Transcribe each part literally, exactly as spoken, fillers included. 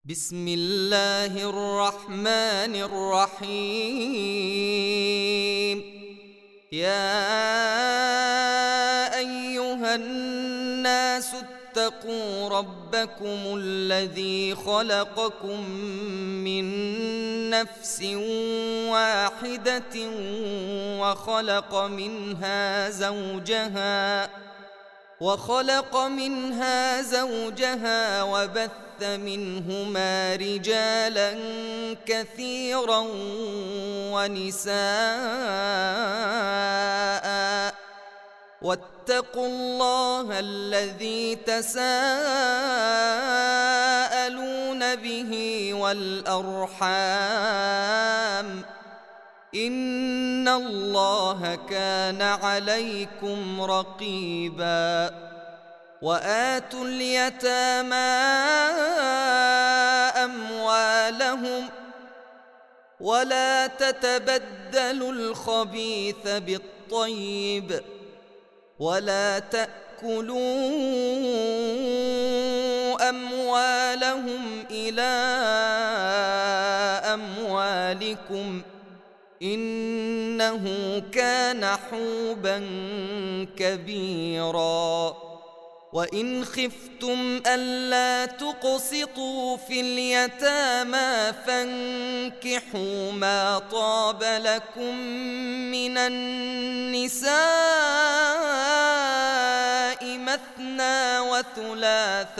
بسم الله الرحمن الرحيم. يا أيها الناس اتقوا ربكم الذي خلقكم من نفس واحدة وخلق منها زوجها وخلق منها زوجها وبث منهما رجالا كثيرا ونساء، واتقوا الله الذي تساءلون به والأرحام، إن الله كان عليكم رقيبا. وآتوا اليتامى أموالهم ولا تتبدلوا الخبيث بالطيب ولا تأكلوا أموالهم إلى أموالكم إنه كان حوبا كبيرا. وإن خفتم ألا تقسطوا في اليتامى فانكحوا ما طاب لكم من النساء مثنى وثلاث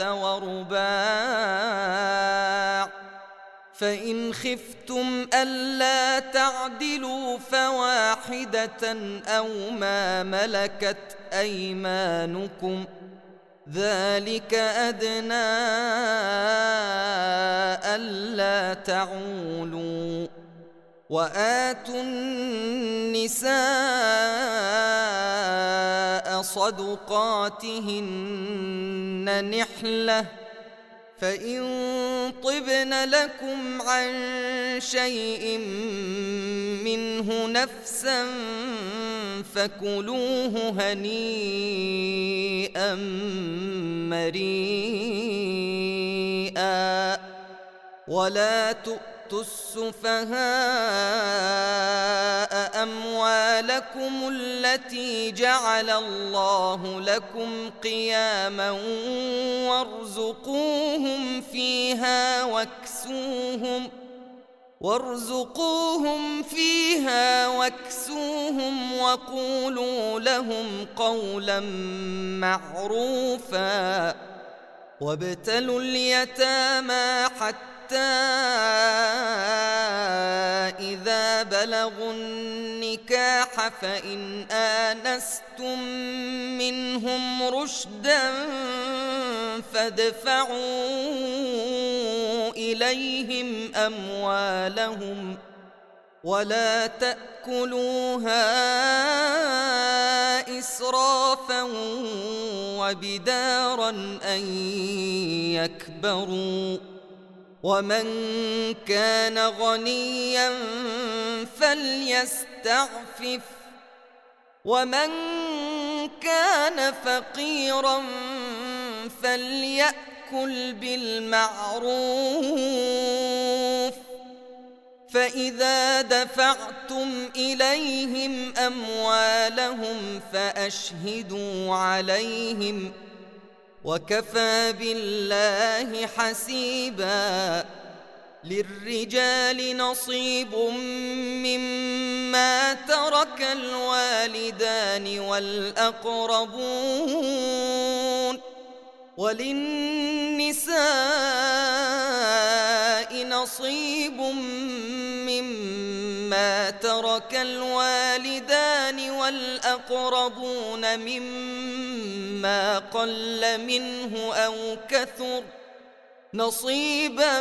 ورباع، فإن خفتم ألا تعدلوا فواحدة أو ما ملكت أيمانكم، ذلك أدنى ألا تعولوا. وآتوا النساء صدقاتهن نحلة، فإن طبن لكم عن شيء منه نفسا فكلوه هنيئا مريئا. ولا تؤتوا السفهاء أموالكم التي جعل الله لكم قياما وارزقوهم فيها واكسوهم وارزقوهم فيها واكسوهم وقولوا لهم قولا معروفا. وابتلوا اليتامى حتى إذا بلغوا النكاح فإن آنستم منهم رشدا فادفعوا إليهم أموالهم ولا تأكلوها إسرافا وبدارا أن يكبروا. ومن كان غنيا فليستعفف، ومن كان فقيرا فليأكل بالمعروف. فإذا دفعتم إليهم أموالهم فأشهدوا عليهم، وكفى بالله حسيبا. للرجال نصيب مما ترك الوالدان والأقربون، وللنساء نصيب مما ترك الوالدان والأقربون مما قل منه أو كثر، نصيبا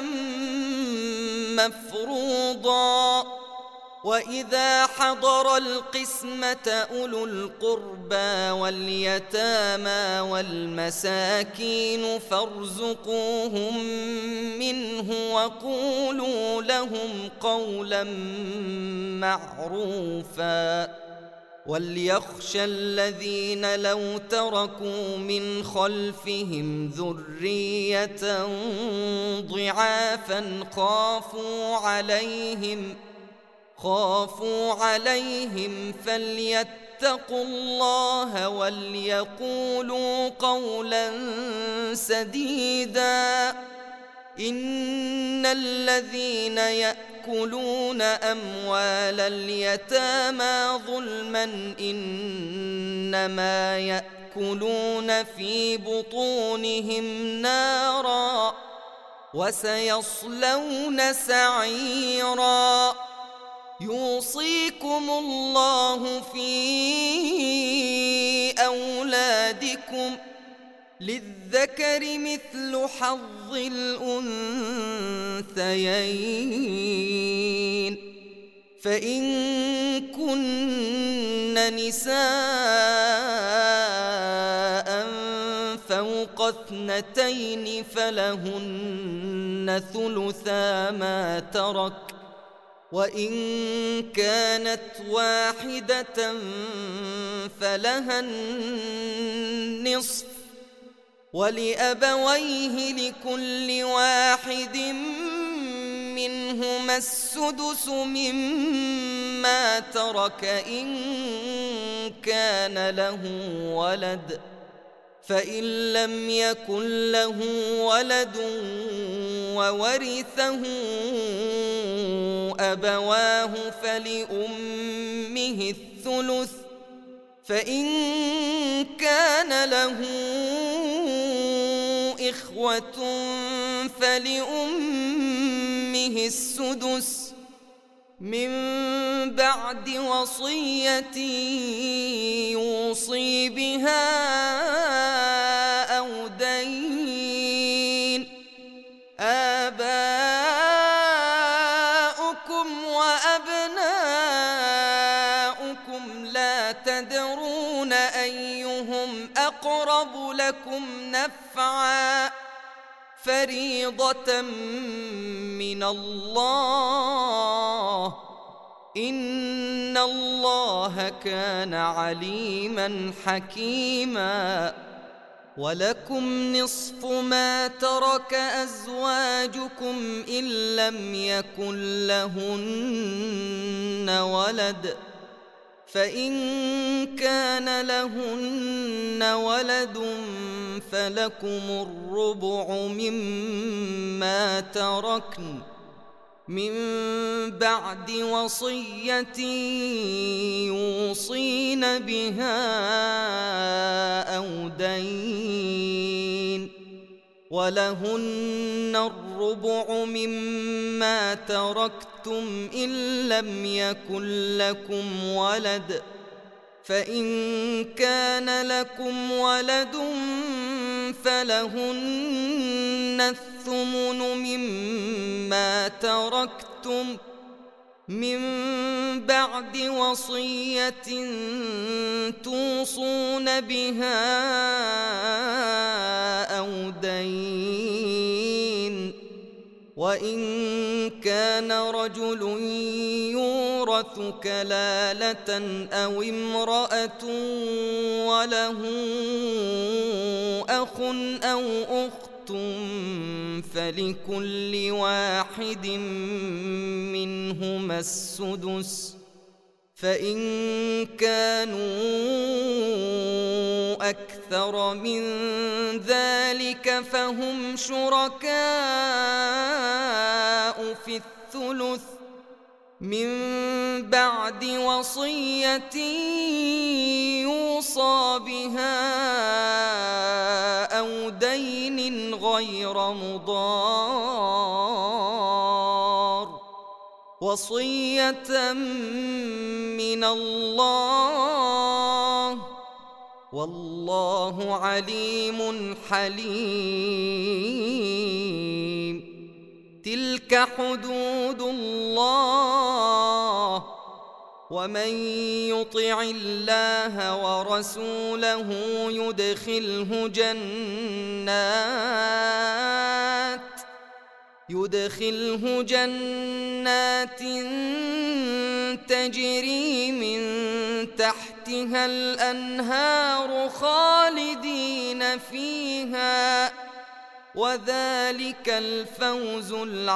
مفروضا. وإذا حضر القسمة أولو القربى واليتامى والمساكين فارزقوهم منه وقولوا لهم قولا معروفا. وليخشى الذين لو تركوا من خلفهم ذرية ضعافا خافوا عليهم خافوا عليهم فليتقوا الله وليقولوا قولا سديدا. إن الذين يأكلون أموال اليتامى ظلما إنما يأكلون في بطونهم نارا وسيصلون سعيرا. يوصيكم الله في أولادكم للذكر مثل حظ الأنثيين، فإن كن نساء فوق اثنتين فلهن ثلثا ما ترك، وإن كانت واحدة فلها النصف، ولأبويه لكل واحد منهما السدس مما ترك إن كان له ولد، فإن لم يكن له ولد وورثه أبواه فلأمه الثلث، فإن كان له إخوة فلأمه السدس من بعد وصية يوصي بها أو دين. آباؤكم وأبناؤكم لا تدرون أيهم أقرب لكم نفعا، فريضة من الله، إن الله كان عليما حكيما. ولكم نصف ما ترك أزواجكم إن لم يكن لهن ولد، فإن كان لهن ولد فلكم الربع مما تركن من بعد وصية يوصين بها أو دين، ولهن الربع مما تركتم إن لم يكن لكم ولد، فإن كان لكم ولد فلهن الثمن مما تركتم من بعد وصية توصون بها أو دين. وإن كان رجل يورث كلالة أو امرأة وله أخ أو أخت فلكل واحد منهما السدس، فإن كانوا أكثر من ذلك فهم شركاء في الثلث من بعد وصية يوصى بها أو دين غير مضار، وصية من الله، والله عليم حليم. تلك حدود الله، ومن يطع الله ورسوله يدخله جنات يدخله جنات تجري من تحت تحتها الأنهار خالدين فيها، وذلك الفوز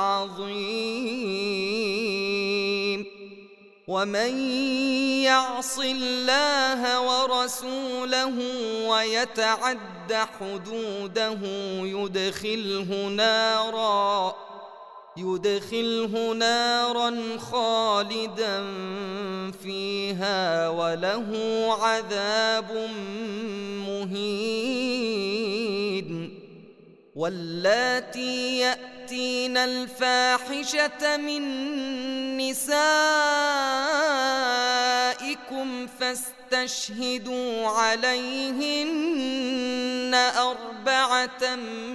العظيم. ومن يعص الله ورسوله ويتعد حدوده يدخله نارا يدخله نارا خالدا فيها وله عذاب مهين. واللاتي يأتين الفاحشة من نسائكم فاستشهدوا عليهن أربعة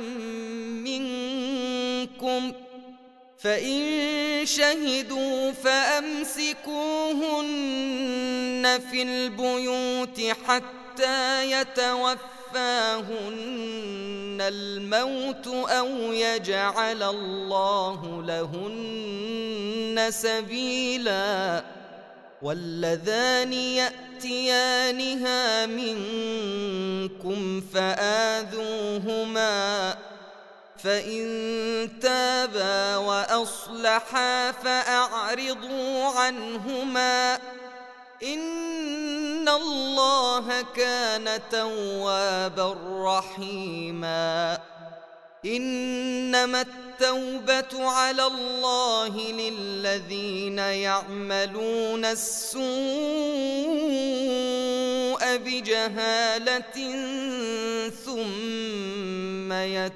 منكم، فإن شهدوا فأمسكوهن في البيوت حتى يتوفاهن الموت أو يجعل الله لهن سبيلا. واللذان يأتيانها منكم فآذوهما، فإن تابا وأصلحا فأعرضوا عنهما، إن الله كان توابا رحيما. إنما التوبة على الله للذين يعملون السوء بجهالة ثم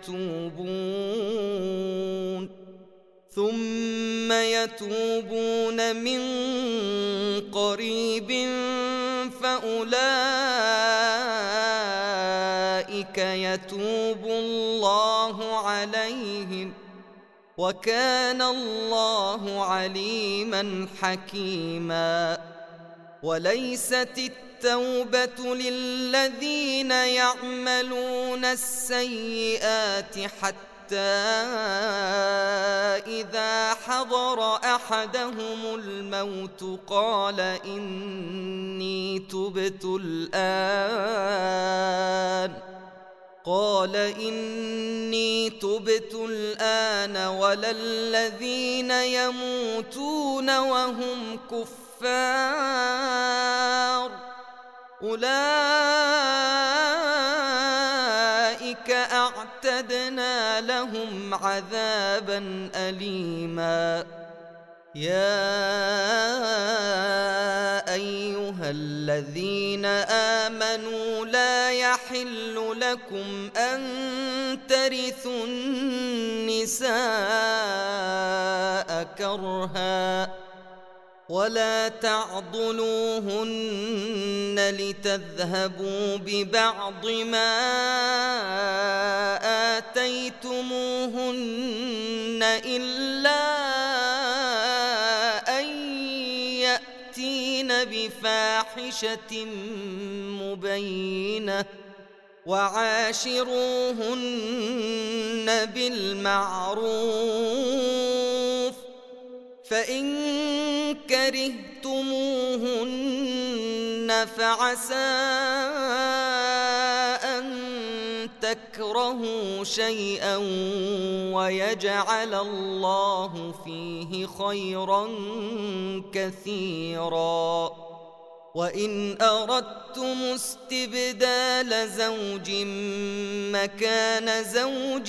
يتوبون ثم يتوبون من قريب فأولئك يتوب الله عليهم، وكان الله عليما حكيما. وليست التوبة للذين يعملون السيئات حتى إذا حضر أحدهم الموت قال إني تبت الآن قال إني تبت الآن ولا الذين يموتون وهم كفار، أولئك أعتدنا لهم عذابا أليما. يا أيها الذين آمنوا لا يحل لكم أن ترثوا النساء كرها ولا تعضلوهن لتذهبوا ببعض ما آتيتموهن إلا أن يأتين بفاحشة مبينة، وعاشروهن بالمعروف، فإن كرهتموهن فعسى أن تكرهوا شيئا ويجعل الله فيه خيرا كثيرا. وإن أردتم استبدال زوج مكان زوج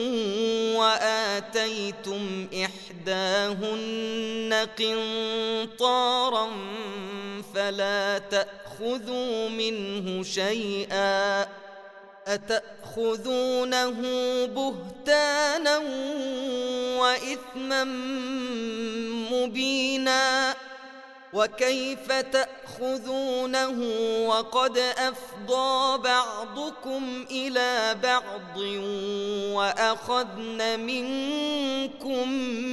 وآتيتم إحداهن قنطارا فلا تأخذوا منه شيئا، أتأخذونه بهتانا وإثما مبينا، وكيف تأخذونه وقد أفضى بعضكم إلى بعض وأخذن منكم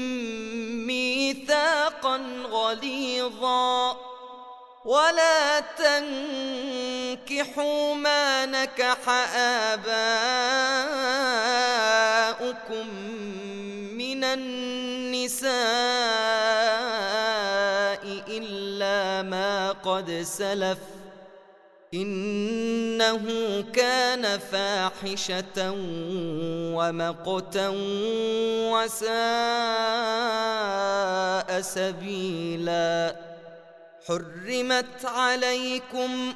ميثاقا غليظا. ولا تنكحوا ما نكح آباؤكم من النساء إلا ما قد سلف، إنه كان فاحشة ومقتا وساء سبيلا. حرمت عليكم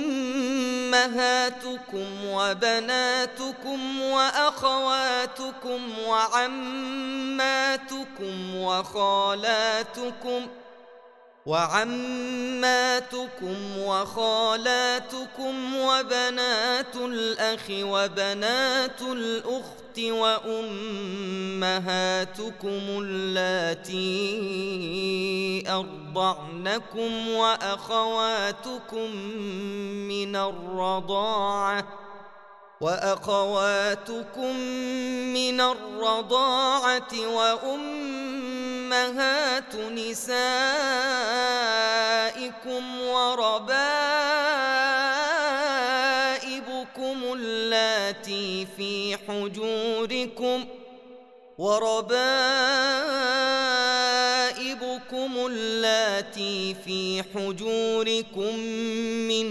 أمهاتكم وبناتكم وأخواتكم وعماتكم وخالاتكم وعماتكم وخالاتكم وبنات الأخ وبنات الأخت وأمهاتكم اللاتي أرضعنكم وأخواتكم من الرضاعة وأخواتكم من الرضاعة وأمهات نسائكم وربائبكم اللاتي في حجوركم وربائبكم اللاتي في حجوركم من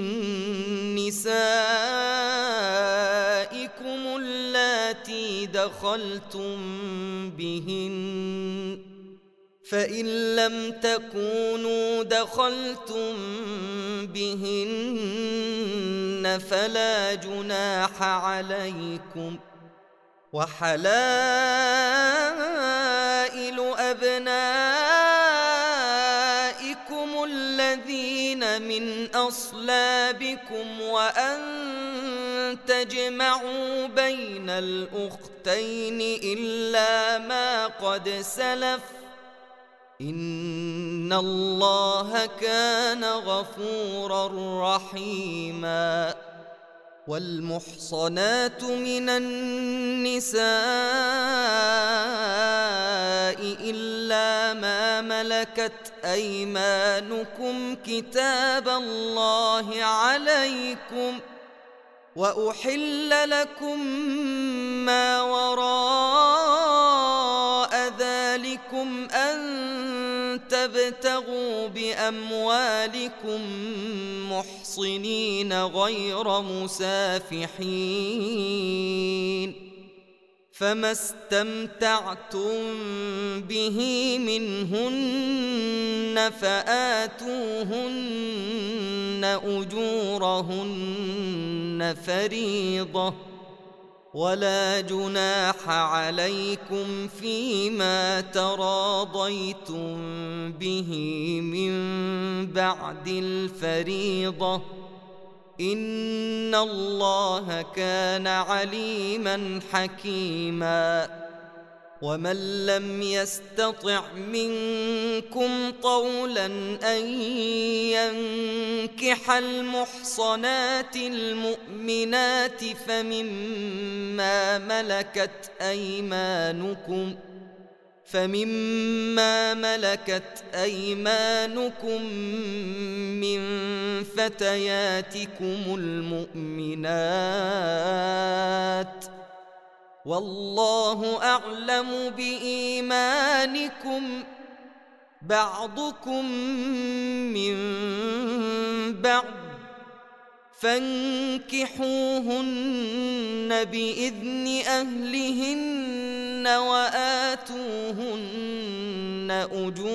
نسائكم اللاتي دخلتم بهن، فإن لم تكونوا دخلتم بهن فلا جناح عليكم. وحلائل أبنائكم الذين من أصلابكم وأن تجمعوا بين الأختين إلا ما قد سلف، إن الله كان غفورا رحيما. والمحصنات من النساء إلا ما ملكت أيمانكم كتاب الله عليكم، وأحل لكم ما وراء ذلكم أن تبتغوا بأموالكم محصنين غير مسافحين، فما استمتعتم به منهن فآتوهن أجورهن فريضة، ولا جناح عليكم فيما تراضيتم به من بعد الفريضة، إن الله كان عليما حكيما. ومن لم يستطع منكم طولا أن ينكح المحصنات المؤمنات فمما ملكت أيمانكم فمما ملكت أيمانكم من فتياتكم المؤمنات، والله أعلم بإيمانكم، بعضكم من بعض، فانكحوهن بإذن أهلهن وآتوهن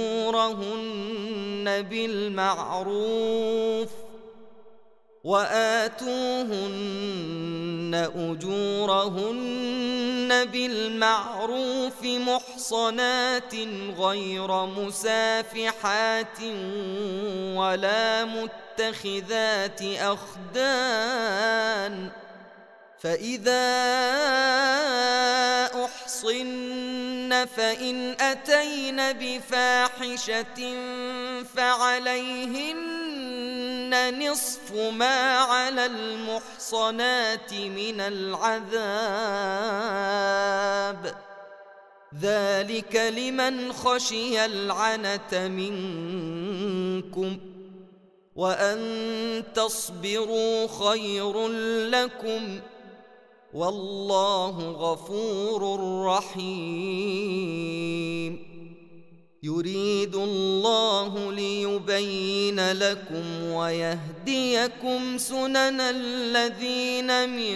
أجورهن بالمعروف وآتوهن أجورهن بالمعروف محصنات غير مسافحات ولا متخذات أخدان، فإذا أحصن فإن أتين بفاحشة فعليهن نصف ما على المحصنات من العذاب، ذلك لمن خشي العنة منكم، وأن تصبروا خير لكم، والله غفور رحيم. يريد الله ليبين لكم ويهديكم سنن الذين من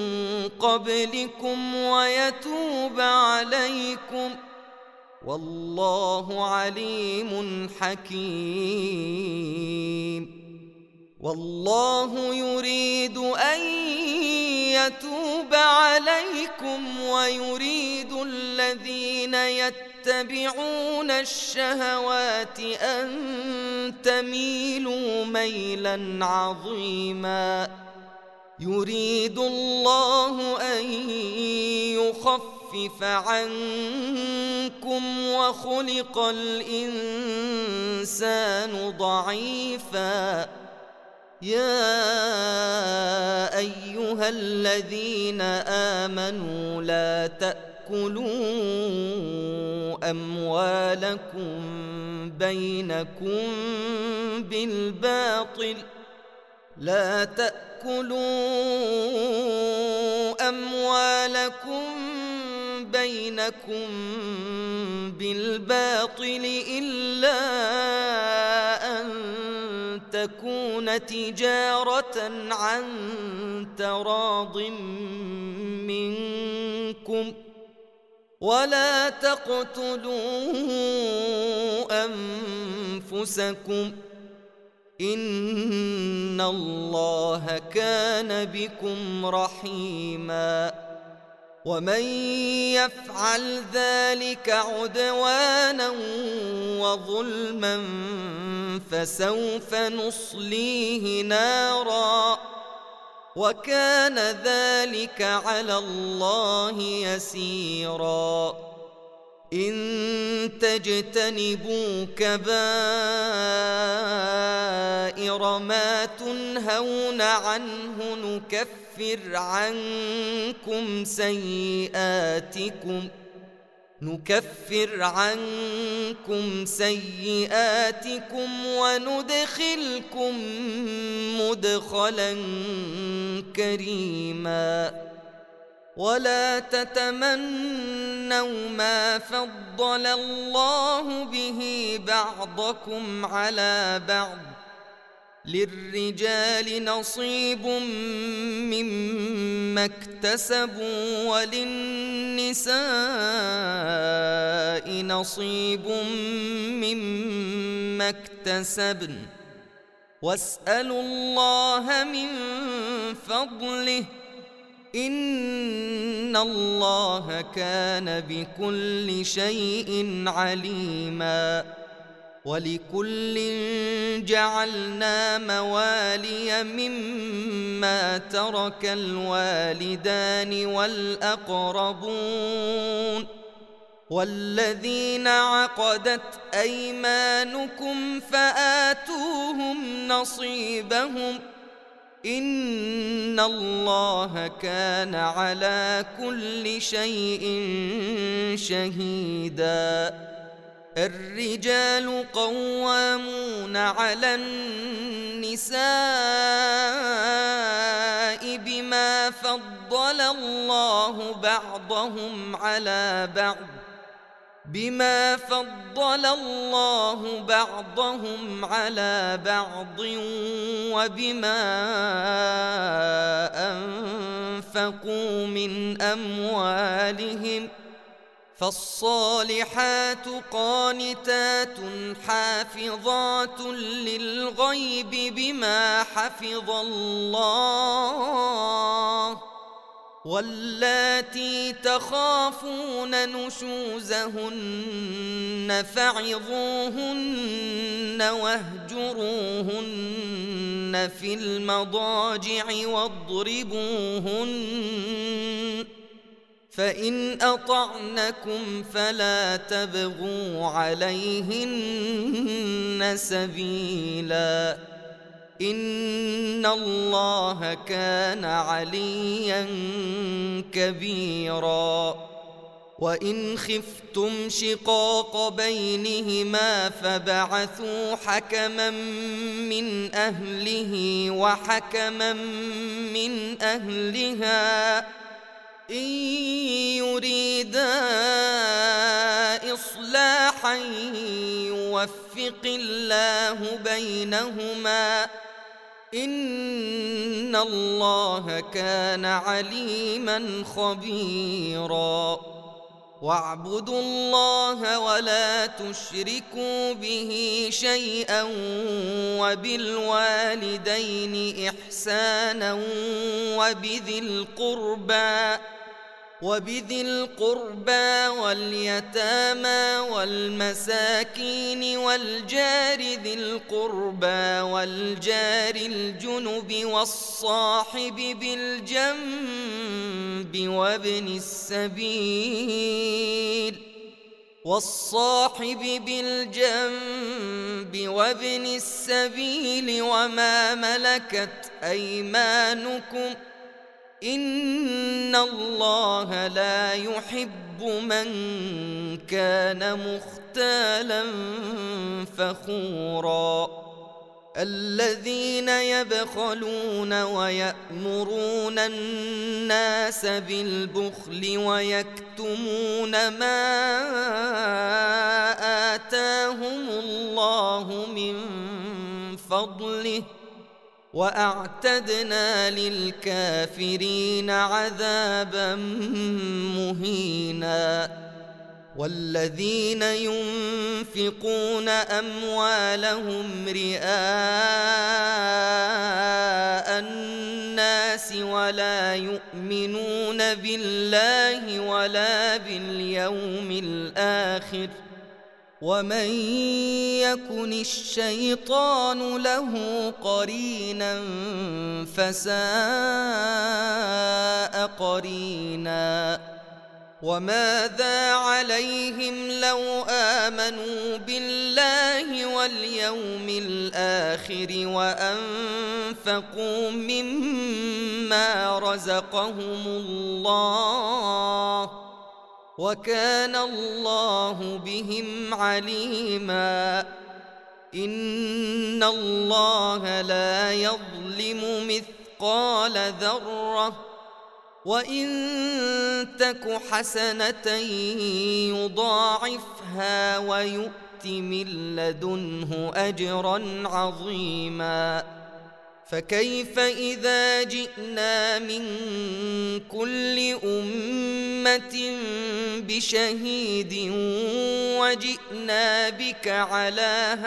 قبلكم ويتوب عليكم، والله عليم حكيم. والله يريد أن يتوب عليكم ويريد الذين يتبعون الشهوات أن تميلوا ميلا عظيما. يريد الله أن يخفف عنكم وخلق الإنسان ضعيفا. يا أيها الذين آمنوا لا تأكلوا أموالكم بينكم بالباطل لا تأكلوا أموالكم بينكم بالباطل إلا أن تكون تجارة عن تراض منكم، ولا تقتلوا أنفسكم إن الله كان بكم رحيما. ومن يفعل ذلك عدوانا وظلما فسوف نصليه نارا، وكان ذلك على الله يسيرا. إن تجتنبوا كبائر ما تنهون عنه نكفر عنكم سيئاتكم نكفر عنكم سيئاتكم وندخلكم مدخلا كريما. ولا تتمنوا ما فضل الله به بعضكم على بعض، للرجال نصيب مما اكتسبوا وللنساء نصيب مما اكتسبن، واسألوا الله من فضله إن الله كان بكل شيء عليما. ولكل جعلنا موالي مما ترك الوالدان والأقربون والذين عقدت أيمانكم فآتوهم نصيبهم إن الله كان على كل شيء شهيدا. الرجال قوامون على النساء بما فضل الله بعضهم على بعض بما فضل الله بعضهم على بعض وبما أنفقوا من أموالهم، فالصالحات قانتات حافظات للغيب بما حفظ الله، واللاتي تخافون نشوزهن فعظوهن واهجروهن في المضاجع واضربوهن، فإن أطعنكم فلا تبغوا عليهن سبيلا إن الله كان عليا كبيرا. وإن خفتم شقاق بينهما فبعثوا حكما من أهله وحكما من أهلها إن يريدا إصلاحا صالحا يوفق الله بينهما إن الله كان عليما خبيرا واعبدوا الله ولا تشركوا به شيئا وبالوالدين إحسانا وبذي القربى وبذي القربى واليتامى والمساكين والجار ذي القربى والجار الجنب والصاحب بالجنب وابن السبيل والصاحب بالجنب وابن السبيل وما ملكت أيمانكم إن الله لا يحب من كان مختالا فخورا الذين يبخلون ويأمرون الناس بالبخل ويكتمون ما آتاهم الله من فضله وأعتدنا للكافرين عذابا مهينا والذين ينفقون أموالهم رئاء الناس ولا يؤمنون بالله ولا باليوم الآخر ومن يكن الشيطان له قرينا فساء قرينا وماذا عليهم لو آمنوا بالله واليوم الآخر وأنفقوا مما رزقهم الله وكان الله بهم عليما إن الله لا يظلم مثقال ذرة وإن تك حسنة يضاعفها ويؤت من لدنه أجرا عظيما فكيف إذا جئنا من كل أمة بشهيد وجئنا بك على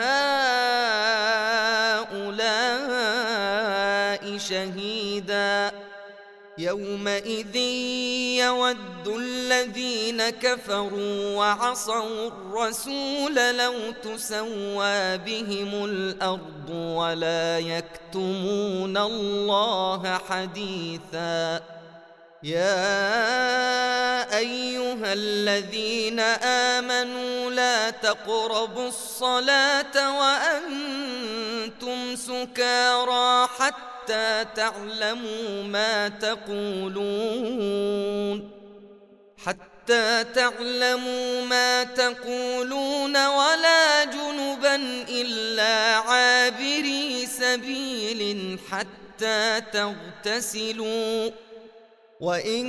هؤلاء شهيدا يومئذ يود الذين كفروا وعصوا الرسول لو تسوى بهم الأرض ولا يكتمون الله حديثا يا أيها الذين آمنوا لا تقربوا الصلاة وأنتم سكارى حتى حتى تعلموا ما تقولون حتى تعلموا ما تقولون ولا جنبا إلا عابري سبيل حتى تغتسلوا وإن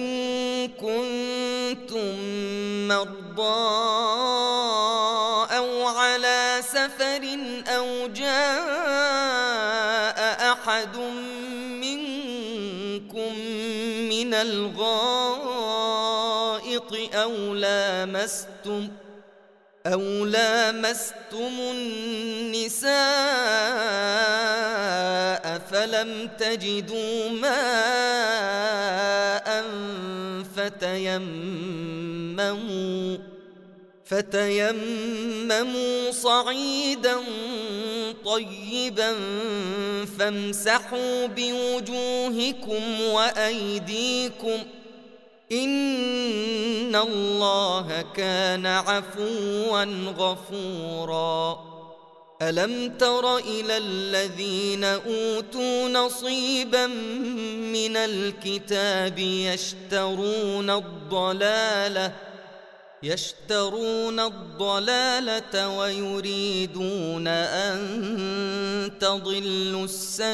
كنتم مرضى أو على سفر أو جاء أحد منكم من الغائط أو لامستم أو لامستم النساء فلم تجدوا ماء فتيمموا فتيمموا صعيدا طيبا فامسحوا بوجوهكم وأيديكم إن الله كان عفوا غفورا ألم تر إلى الذين أوتوا نصيبا من الكتاب يشترون الضلالة يشترون الضلالة ويريدون أن تضلوا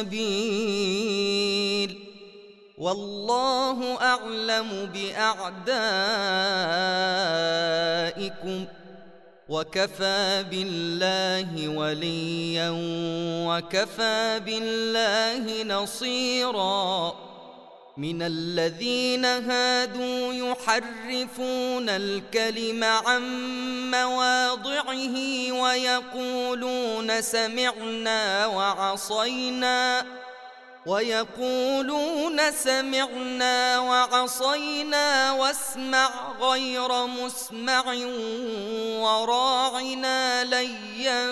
السبيل والله أعلم بأعدائكم وكفى بالله وليا وكفى بالله نصيرا. من الذين هادوا يحرفون الكلم عن مواضعه ويقولون سمعنا وعصينا ويقولون سمعنا وعصينا واسمع غير مسمع وراعنا ليا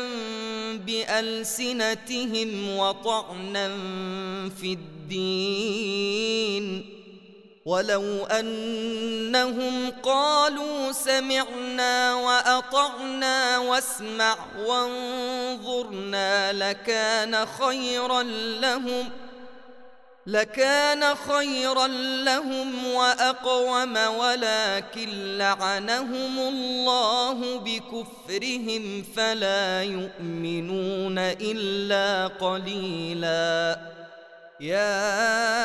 بألسنتهم وطعنا في الدين. ولو أنهم قالوا سمعنا وأطعنا واسمع وانظرنا لكان خيرا لهم لكان خيرا لهم وأقوم ولكن لعنهم الله بكفرهم فلا يؤمنون إلا قليلا. يا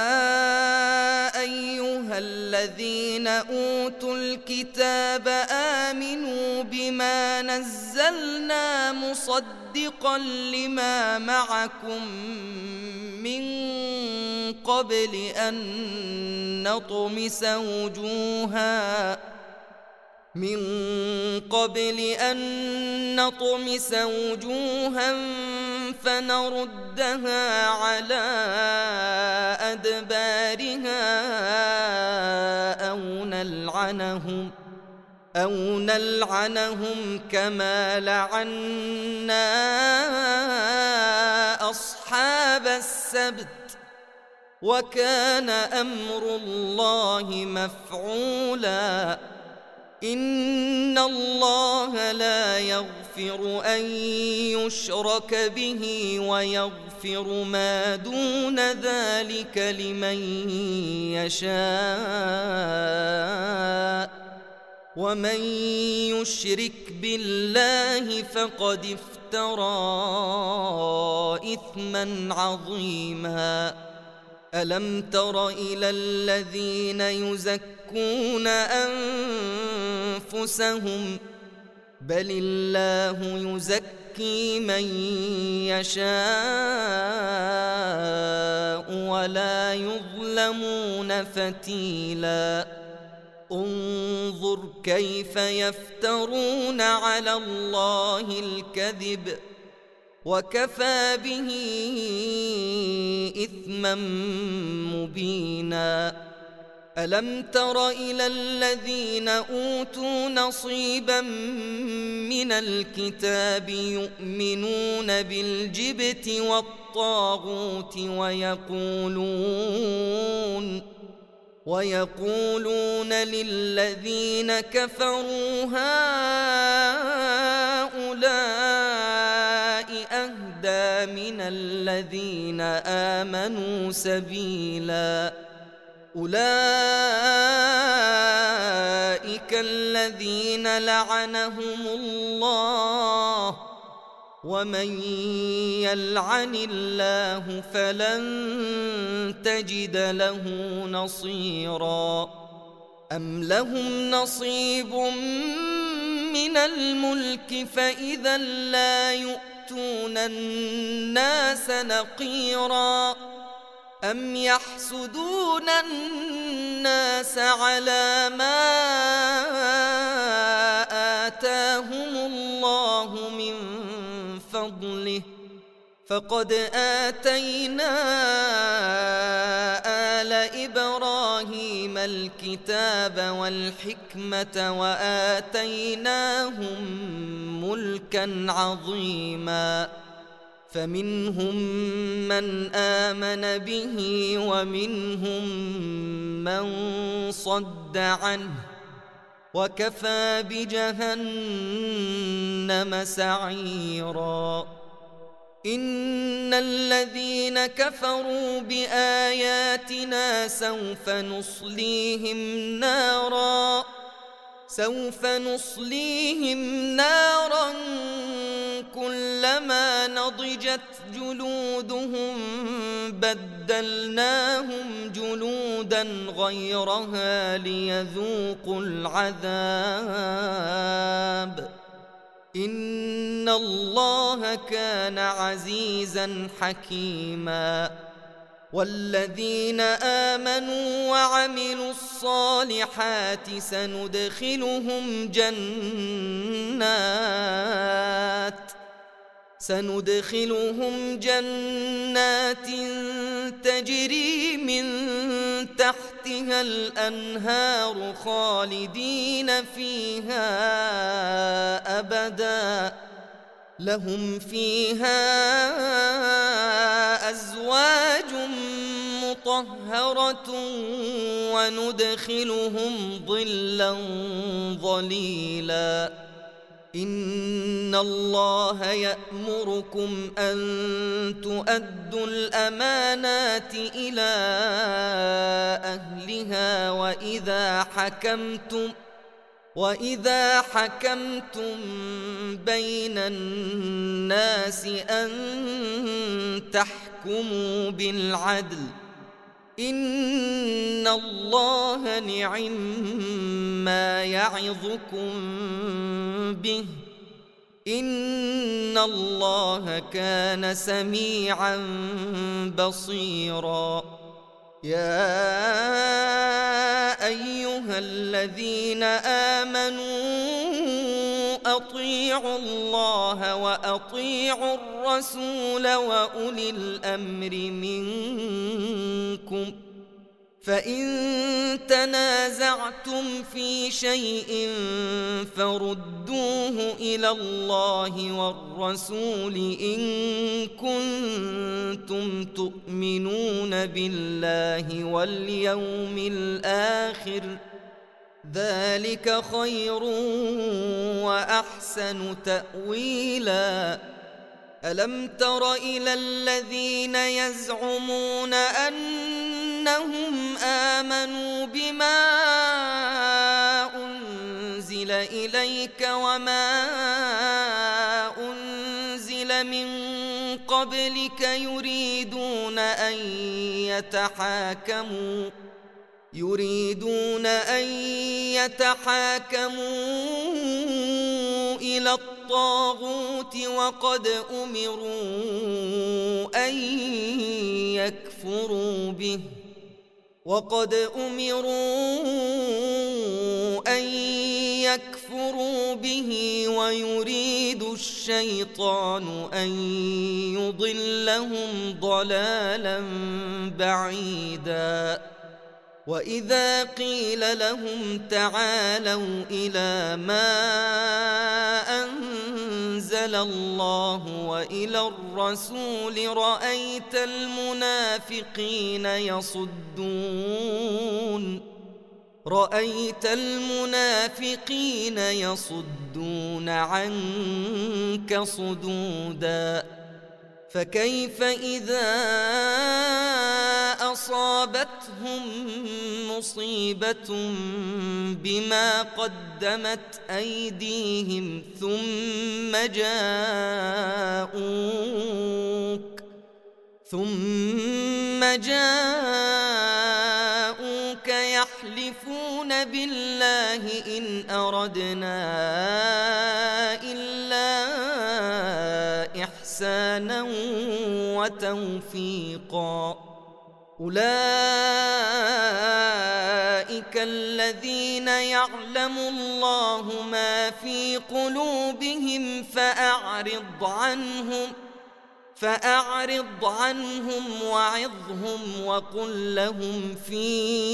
أيها الذين أوتوا الكتاب آمنوا بما نزلنا مصدقا لما معكم من قبل أن نطمس وجوها من قبل أن نطمس وجوها فنردها على أدبارها أو نلعنهم أو نلعنهم كما لعنا أصحاب السبت وكان أمر الله مفعولا. إن الله لا يغفر أن يشرك به ويغفر ما دون ذلك لمن يشاء ومن يشرك بالله فقد افترى إثما عظيما. ألم تر إلى الذين يزكون أنفسهم بل الله يزكي من يشاء ولا يظلمون فتيلا. انظر كيف يفترون على الله الكذب وكفى به إثما مبينا. ألم تر إلى الذين أوتوا نصيبا من الكتاب يؤمنون بالجبت والطاغوت ويقولون ويقولون للذين كفروا هؤلاء أهدى من الذين آمنوا سبيلا. أولئك الذين لعنهم الله ومن يلعن الله فلن تجد له نصيرا. أم لهم نصيب من الملك فإذا لا يؤتون الناس نقيرا. أم يحسدون الناس على ما آتاهم الله من فضله فقد آتينا آل إبراهيم الكتاب والحكمة وآتيناهم ملكا عظيما. فمنهم من آمن به ومنهم من صد عنه وكفى بجهنم سعيرا. إن الذين كفروا بآياتنا سوف نصليهم نارا سوف نصليهم نارا كلما نضجت جلودهم بدلناهم جلودا غيرها ليذوقوا العذاب الله كان عزيزا حكيما. والذين آمنوا وعملوا الصالحات سندخلهم جنات سندخلهم جنات تجري من تحتها الأنهار خالدين فيها أبدا، لهم فيها أزواج مطهرة وندخلهم ظلا ظليلا. إن الله يأمركم أن تؤدوا الأمانات إلى أهلها وإذا حكمتم وإذا حكمتم بين الناس أن تحكموا بالعدل، إن الله نعما يعظكم به، إن الله كان سميعا بصيرا. يا أيها الذين آمنوا أطيعوا الله وأطيعوا الرسول وأولي الأمر منكم، فإن تنازعتم في شيء فردوه إلى الله والرسول إن كنتم تؤمنون بالله واليوم الآخر، ذلك خير وأحسن تأويلا. ألم تر إلى الذين يزعمون أنهم آمنوا بما أنزل إليك وما أنزل من قبلك يريدون أن يتحاكموا يريدون أن يتحاكموا إلى الطاغوت وقد أمروا أن يكفروا به وقد أمروا أن يكفروا به ويريد الشيطان أن يضلهم ضلالا بعيدا. وإذا قيل لهم تعالوا إلى ما أنزل الله وإلى الرسول رأيت المنافقين يصدون رأيت المنافقين يصدون عنك صدودا. فكيف إذا أصابتهم مصيبة بما قدمت أيديهم ثم جاءوك ثم جاءوك يحلفون بالله إن أردنا إلا إحسانا وتوفيقا. أولئك الذين يعلم الله ما في قلوبهم فأعرض عنهم فأعرض عنهم وعظهم وقل لهم في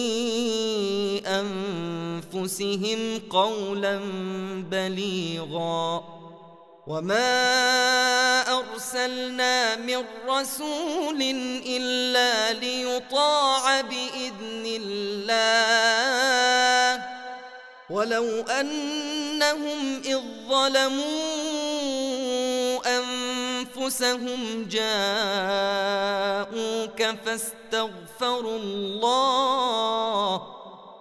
أنفسهم قولا بليغا. وما أرسلنا من رسول إلا ليطاع بإذن الله ولو أنهم إذ ظلموا أنفسهم جاءوك فاستغفروا الله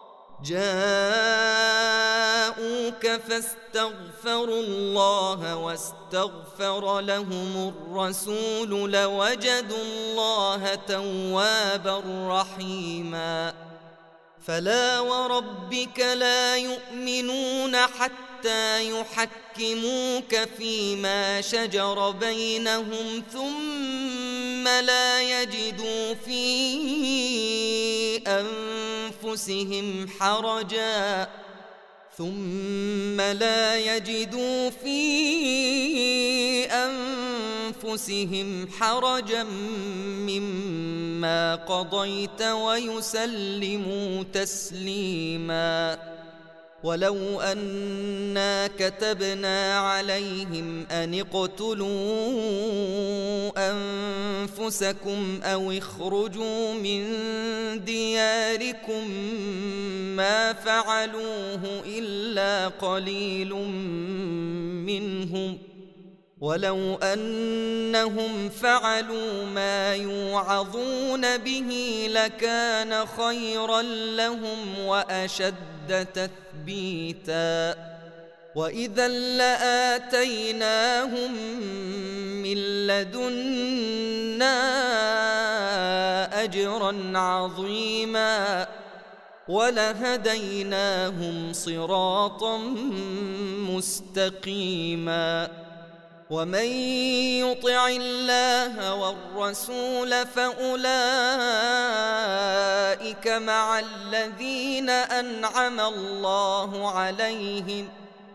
جاءوك فاستغفروا الله واستغفر لهم الرسول لوجدوا الله توابا رحيما. فلا وربك لا يؤمنون حتى حتى يحكموك فيما شجر بينهم ثم لا يجدوا في أنفسهم حرجا ثم لا يجدوا في أنفسهم حرجا مما قضيت ويسلموا تسليما. ولو أنا كتبنا عليهم أن اقتلوا أنفسكم أو اخرجوا من دياركم ما فعلوه إلا قليل منهم ولو أنهم فعلوا ما يوعظون به لكان خيرا لهم وأشد تثبيتا وإذا لآتيناهم من لدنا أجرا عظيما ولهديناهم صراطا مستقيما. ومن يطع الله والرسول فأولئك مع الذين أنعم الله عليهم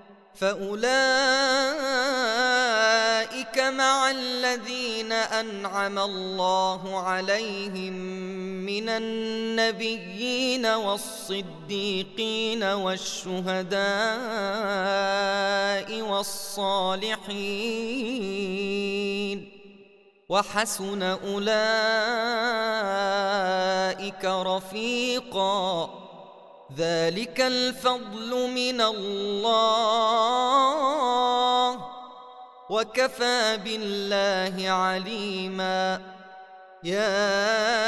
فأولئك مع الذين أنعم الله عليهم من النبيين والصديقين والشهداء والصالحين وحسن أولئك رفيقا ذلك الفضل من الله وكفى بالله عليما. يا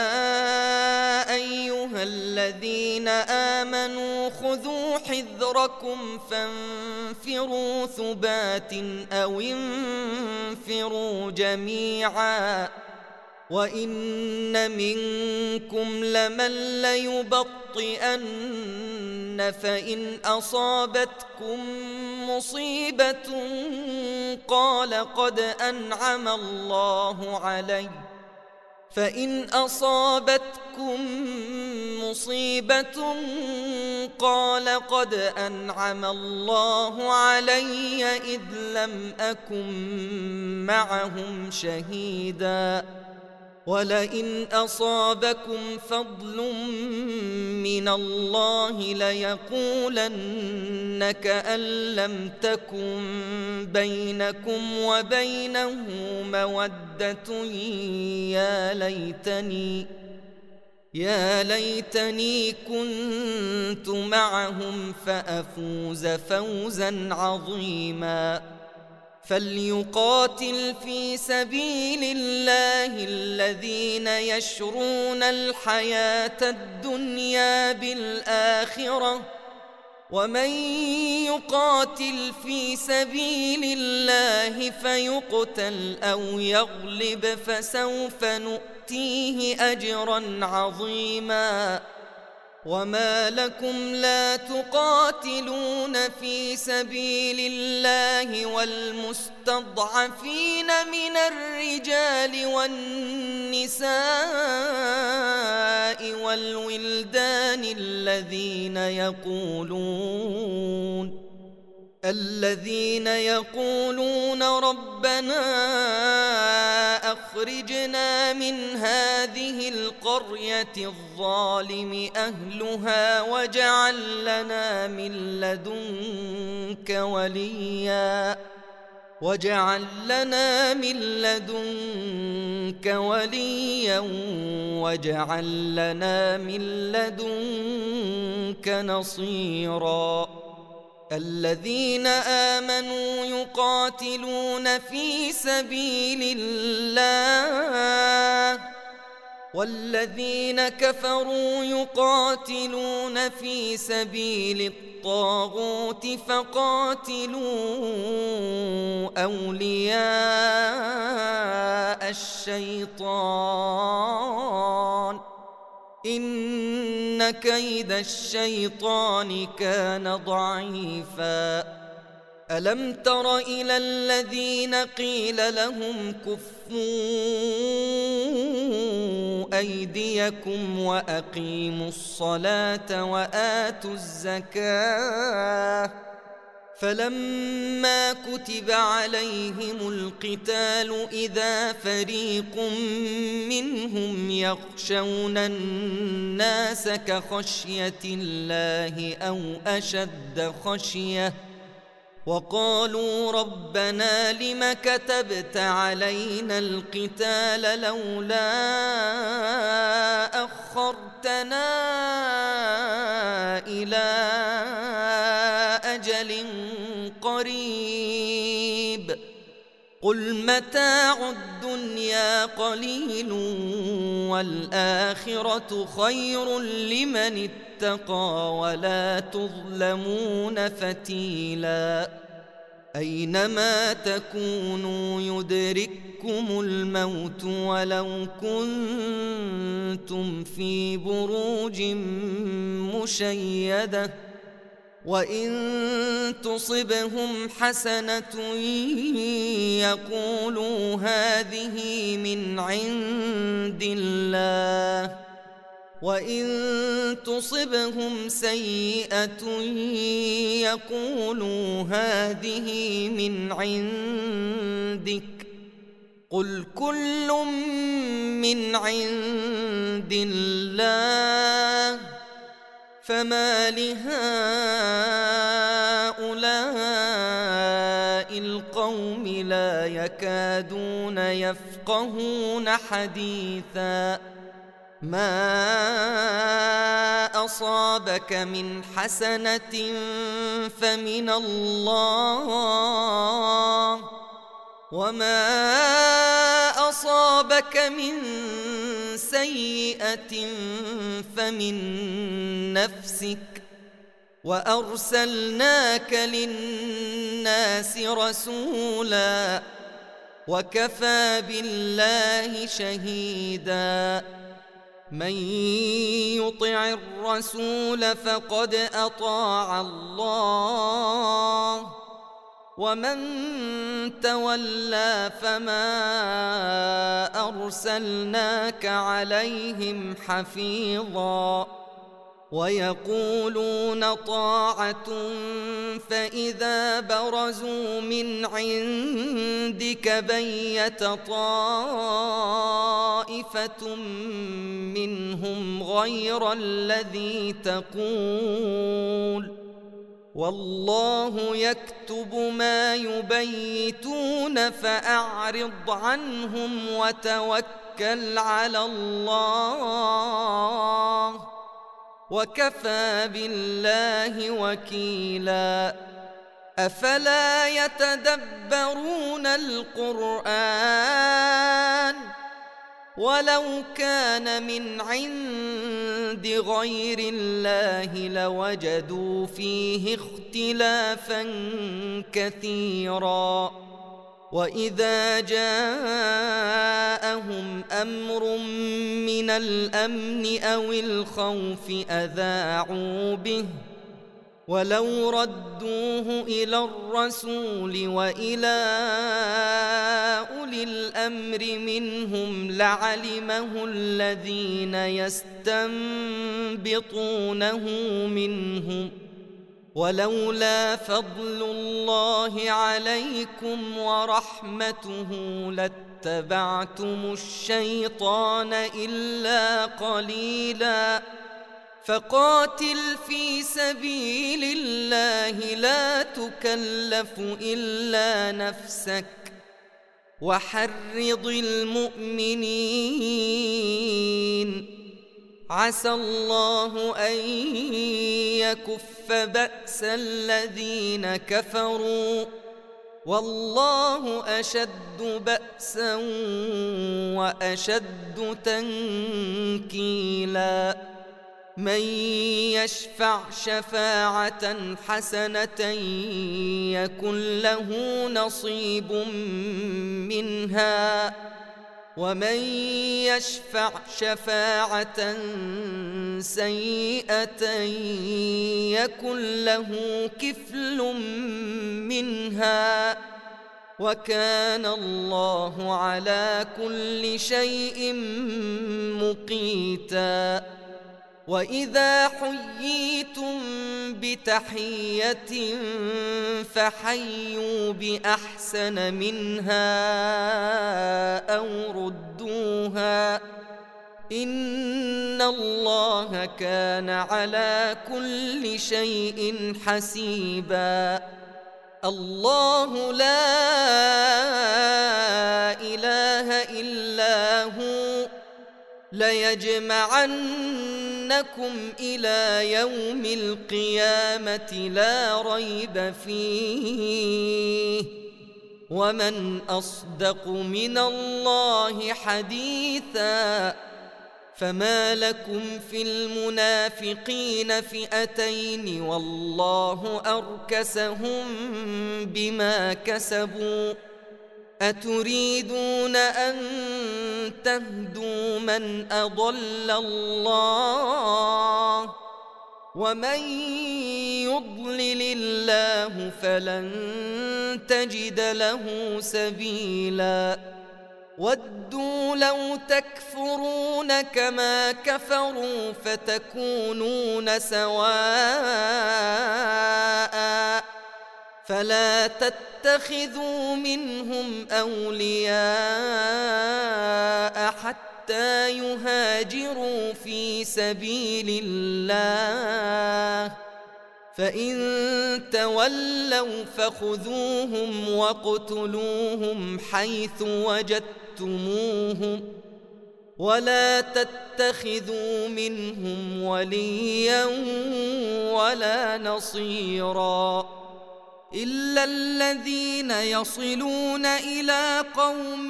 أيها الذين آمنوا خذوا حذركم فانفروا ثبات أو انفروا جميعا وإن منكم لمن ليبطئن فإن أصابتكم مصيبة قال قد أنعم الله علي فإن أصابتكم مصيبة قال قد أنعم الله علي إذ لم أكن معهم شهيدا ولئن أصابكم فضل من الله ليقولن كأن لم تكن بينكم وبينه مودة يا ليتني يا ليتني كنت معهم فأفوز فوزا عظيما. فليقاتل في سبيل الله الذين يشرون الحياة الدنيا بالآخرة ومن يقاتل في سبيل الله فيقتل أو يغلب فسوف نؤتيه أجرا عظيما. وما لكم لا تقاتلون في سبيل الله والمستضعفين من الرجال والنساء والولدان الذين يقولون الذين يقولون ربنا أخرجنا من هذه القرية الظالم أهلها واجعل لنا من لدنك وليا واجعل لنا من لدنك وليا واجعل لنا من لدنك نصيرا. الذين آمنوا يقاتلون في سبيل الله والذين كفروا يقاتلون في سبيل الطاغوت فقاتلوا أولياء الشيطان إن كيد الشيطان كان ضعيفا. ألم تر إلى الذين قيل لهم كفوا أيديكم وأقيموا الصلاة وآتوا الزكاة فلما كتب عليهم القتال إذا فريق منهم يخشون الناس كخشية الله أو أشد خشية وقالوا ربنا لم كتبت علينا القتال لولا أخرتنا إلى أجل قريب قل متاع الدنيا قليل والآخرة خير لمن اتقى ولا تظلمون فتيلا أينما تكونوا يدرككم الموت ولو كنتم في بروج مشيدة وإن تصبهم حسنة يقولوا هذه من عند الله وإن تصبهم سيئة يقولوا هذه من عندك قل كل من عند الله فما لهؤلاء القوم لا يكادون يفقهون حديثا ما أصابك من حسنة فمن الله وما أصابك من سيئة فمن نفسك وأرسلناك للناس رسولا وكفى بالله شهيدا من يطع الرسول فقد أطاع الله ومن تولى فما أرسلناك عليهم حفيظا ويقولون طاعة فإذا برزوا من عندك بيت طائفة منهم غير الذي تقول والله يكتب ما يبيتون فأعرض عنهم وتوكل على الله وكفى بالله وكيلا أفلا يتدبرون القرآن ولو كان من عند غير الله لوجدوا فيه اختلافا كثيرا وإذا جاءهم أمر من الأمن أو الخوف أذاعوا به ولو ردوه إلى الرسول وإلى أولي الأمر منهم لعلمه الذين يستنبطونه منهم ولولا فضل الله عليكم ورحمته لاتبعتم الشيطان إلا قليلا فقاتل في سبيل الله لا تكلف إلا نفسك وحرض المؤمنين عسى الله أن يكف بأس الذين كفروا والله أشد بأسا وأشد تنكيلا من يشفع شفاعة حسنة يكن له نصيب منها ومن يشفع شفاعة سيئة يكن له كفل منها وكان الله على كل شيء مقيتا. وإذا حييتم بتحية فحيوا بأحسن منها أو ردوها إن الله كان على كل شيء حسيبا. الله لا إله إلا هو ليجمعنكم إلى يوم القيامة لا ريب فيه ومن أصدق من الله حديثا. فما لكم في المنافقين فئتين والله أركسهم بما كسبوا أتريدون أن تهدوا من أضل الله ومن يضلل الله فلن تجد له سبيلا. ودوا لو تكفرون كما كفروا فتكونون سواء فلا تتخذوا منهم أولياء حتى يهاجروا في سبيل الله فإن تولوا فخذوهم واقتلوهم حيث وجدتموهم ولا تتخذوا منهم وليا ولا نصيرا إلا الذين يصلون إلى قوم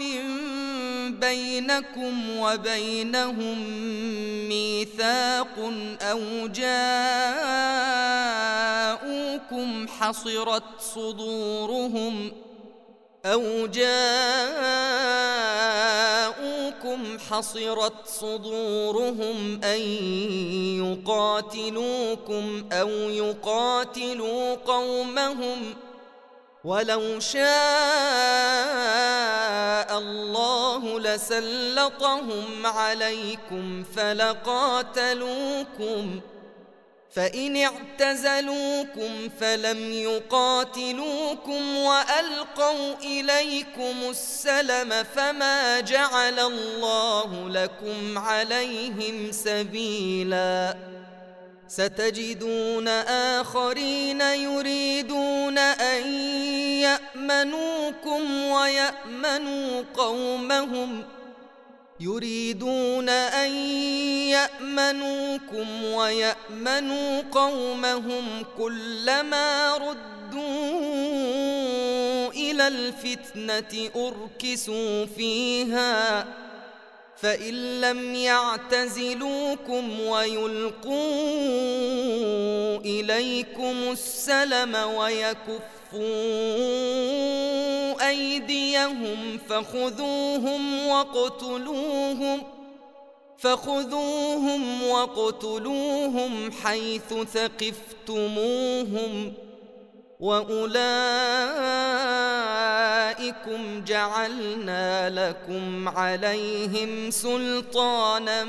بينكم وبينهم ميثاق أو جاءوكم حصرت صدورهم أو جاءوكم حصرت صدورهم أن يقاتلوكم أو يقاتلوا قومهم ولو شاء الله لسلطهم عليكم فلقاتلوكم فإن اعتزلوكم فلم يقاتلوكم وألقوا إليكم السلم فما جعل الله لكم عليهم سبيلا. ستجدون آخرين يريدون أن يأمنوكم ويأمنوا قومهم يريدون أن يأمنوكم ويأمنوا قومهم كلما ردوا إلى الفتنة أركسوا فيها فإن لم يعتزلوكم ويلقوا إليكم السلم ويكفوا أيديهم فخذوهم واقتلوهم فخذوهم واقتلوهم حيث ثقفتموهم وأولئكم جعلنا لكم عليهم سلطانا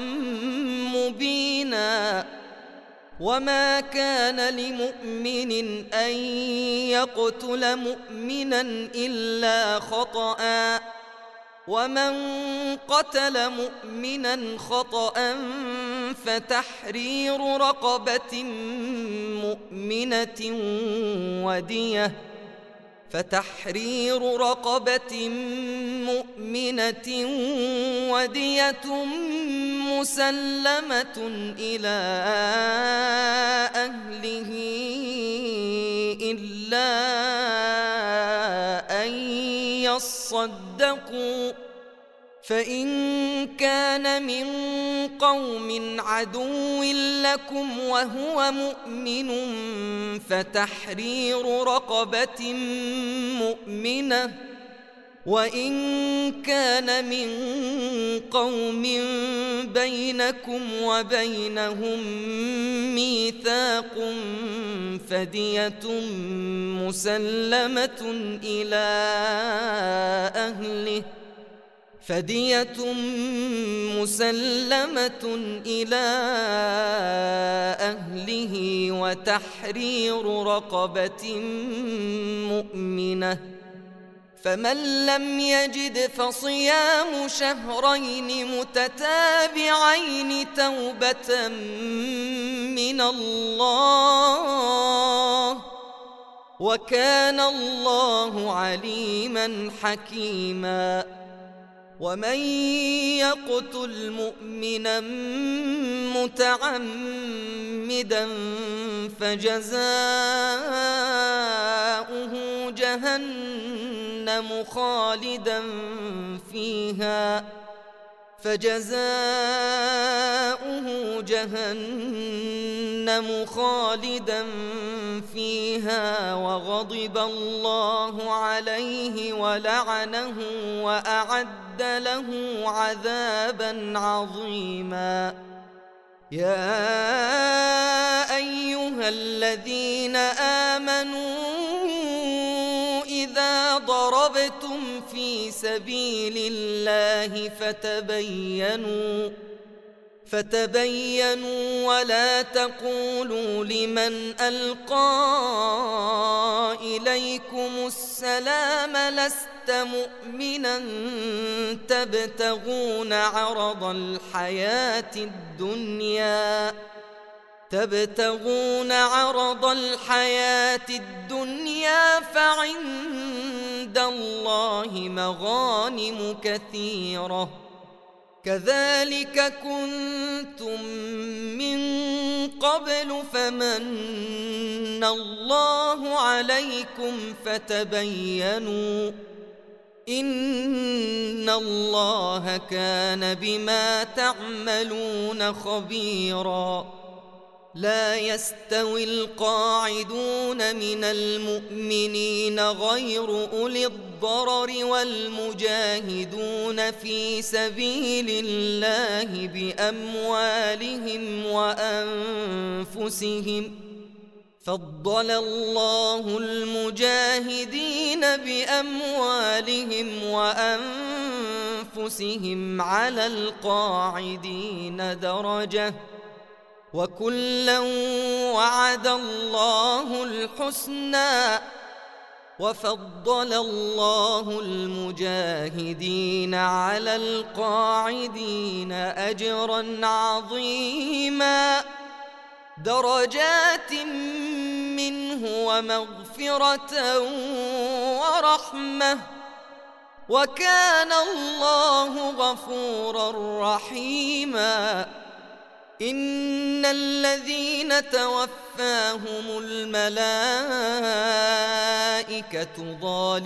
مبينا. وما كان لمؤمن أن يقتل مؤمنا إلا خطأ ومن قتل مؤمنا خطأ فتحرير رقبة مؤمنة ودية فتحرير رقبة مؤمنة ودية مسلمة إلى أهله إلا أن يصدقوا فإن كان من قوم عدو لكم وهو مؤمن فتحرير رقبة مؤمنة وإن كان من قوم بينكم وبينهم ميثاق فدية مسلمة إلى أهله فدية مسلمة إلى أهله وتحرير رقبة مؤمنة، فمن لم يجد فصيام شهرين متتابعين توبة من الله، وكان الله عليما حكيما. ومن يقتل مؤمنا متعمدا فجزاؤه جهنم خالدا فيها فجزاؤه جهنم خالدا فيها وغضب الله عليه ولعنه وأعد له عذابا عظيما. يا أيها الذين آمنوا إذا ضربتم في سبيل الله فتبينوا فتبينوا ولا تقولوا لمن ألقى إليكم السلام لست مؤمنا تبتغون عرض الحياة الدنيا تبتغون عرض الحياة الدنيا فعند الله مغانم كثيرة كذلك كنتم من قبل فمن الله عليكم فتبينوا إن الله كان بما تعملون خبيرا. لا يستوي القاعدون من المؤمنين غير أولي الضرر والمجاهدون في سبيل الله بأموالهم وأنفسهم فضل الله المجاهدين بأموالهم وأنفسهم على القاعدين درجة وكلا وعد الله الحسنى وفضل الله المجاهدين على القاعدين أجرا عظيما درجات منه ومغفرة ورحمة وكان الله غفورا رحيما. إن الذين توفاهم الملائكة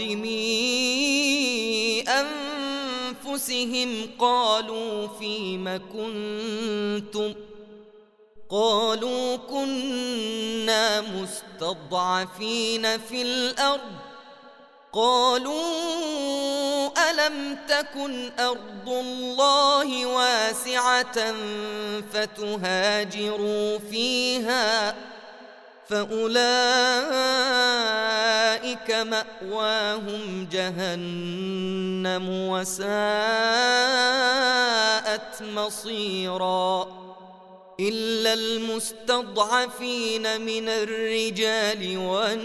ظالمي أنفسهم قالوا فيم كنتم قالوا كنا مستضعفين في الأرض قالوا ألم تكن أرض الله واسعة فتهاجروا فيها فأولئك مأواهم جهنم وساءت مصيرا. إلا المستضعفين من الرجال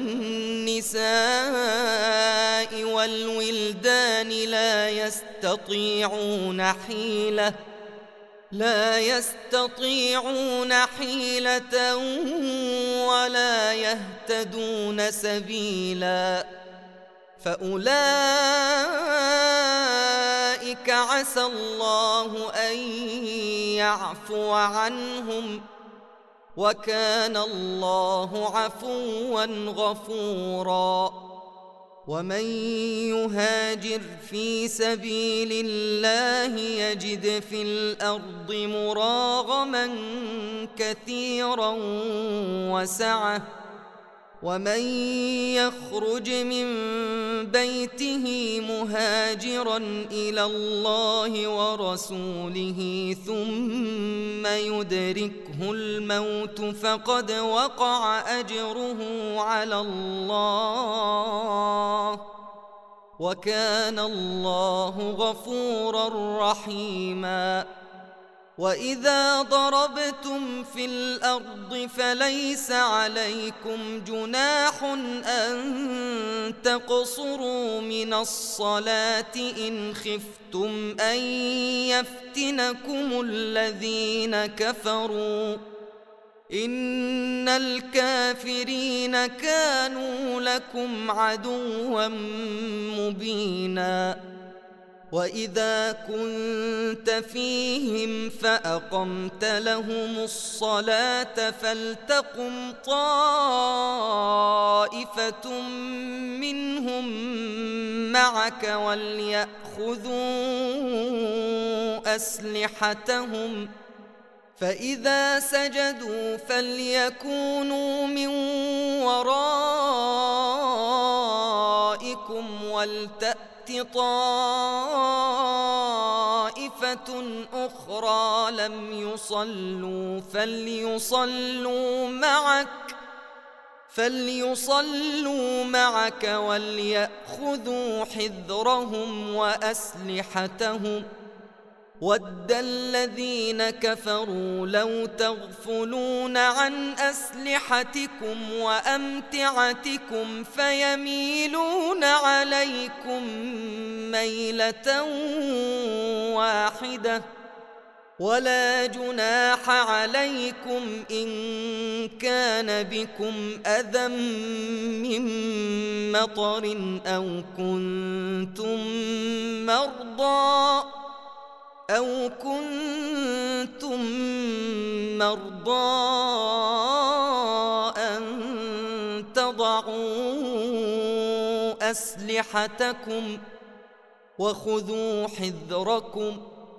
والنساء والولدان لا يستطيعون حيلة لا يستطيعون حيلة ولا يهتدون سبيلا فأولئك عسى الله أن يعفو عنهم وكان الله عفوا غفورا. ومن يهاجر في سبيل الله يجد في الأرض مراغما كثيرا وسعة ومن يخرج من بيته مهاجرا إلى الله ورسوله ثم يدركه الموت فقد وقع أجره على الله وكان الله غفورا رحيما. وإذا ضربتم في الأرض فليس عليكم جناح أن تقصروا من الصلاة إن خفتم أن يفتنكم الذين كفروا إن الكافرين كانوا لكم عدوا مبينا. وإذا كنت فيهم فأقمت لهم الصلاة فلتقم طائفة منهم معك وليأخذوا أسلحتهم فإذا سجدوا فليكونوا من ورائكم ولتأت طائفة أخرى لم يصلوا فليصلوا معك فليصلوا معك وليأخذوا حذرهم وأسلحتهم ود الذين كفروا لو تغفلون عن أسلحتكم وأمتعتكم فيميلون عليكم ميلة واحدة ولا جناح عليكم إن كان بكم أذى من مطر أو كنتم مرضى أو كنتم مرضى أن تضعوا أسلحتكم وخذوا حذركم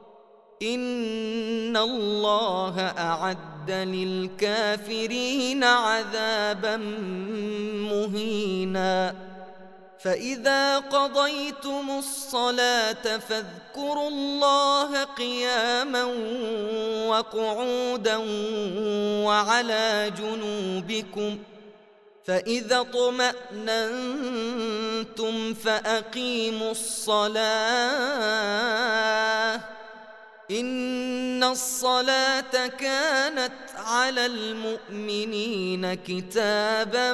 إن الله أعد للكافرين عذابا مهينا. فإذا قضيتم الصلاة فاذكروا الله قياما وقعودا وعلى جنوبكم فإذا اطمأننتم فأقيموا الصلاة إن الصلاة كانت على المؤمنين كتابا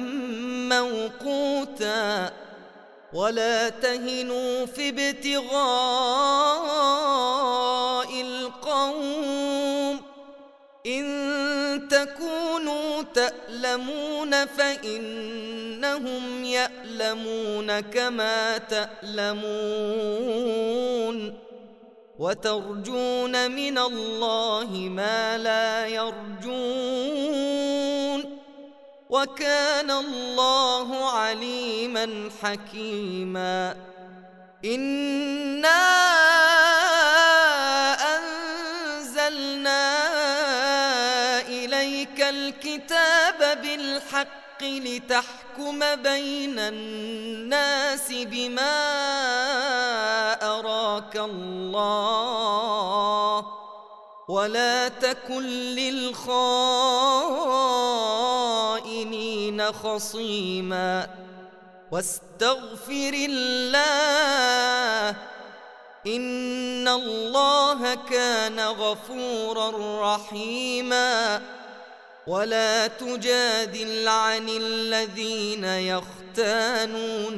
موقوتا. ولا تهنوا في ابتغاء القوم إن تكونوا تألمون فإنهم يألمون كما تألمون وترجون من الله ما لا يرجون وكان الله عليما حكيما. إنا أنزلنا إليك الكتاب بالحق لتحكم بين الناس بما أراك الله ولا تكن للخائنين خصيما واستغفر الله إن الله كان غفورا رحيما. ولا تجادل عن الذين يختانون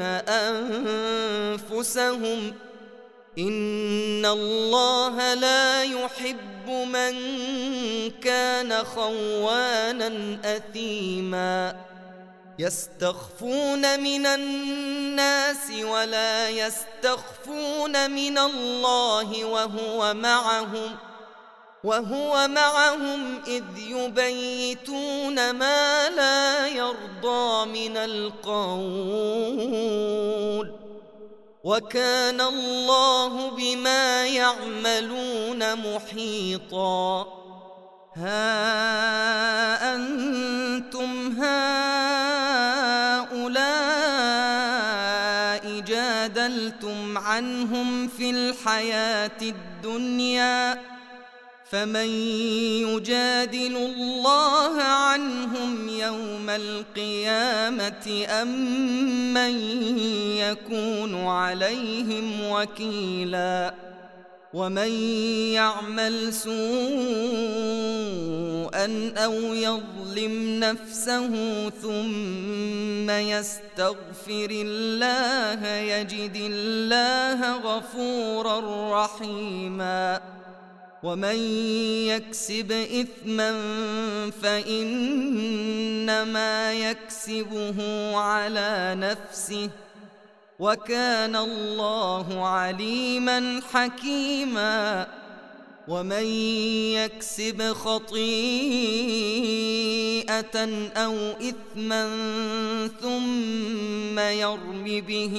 أنفسهم إن الله لا يحب من كان خوانا أثيما. يستخفون من الناس ولا يستخفون من الله وهو معهم وهو معهم إذ يبيتون ما لا يرضى من القول وكان الله بما يعملون محيطا. ها أنتم هؤلاء جادلتم عنهم في الحياة الدنيا فمن يجادل الله عنهم يوم القيامة أم من يكون عليهم وكيلا ومن يعمل سوءا أو يظلم نفسه ثم يستغفر الله يجد الله غفورا رحيما ومن يكسب إثما فإنما يكسبه على نفسه وكان الله عليما حكيما ومن يكسب خطيئة أو إثما ثم يرم به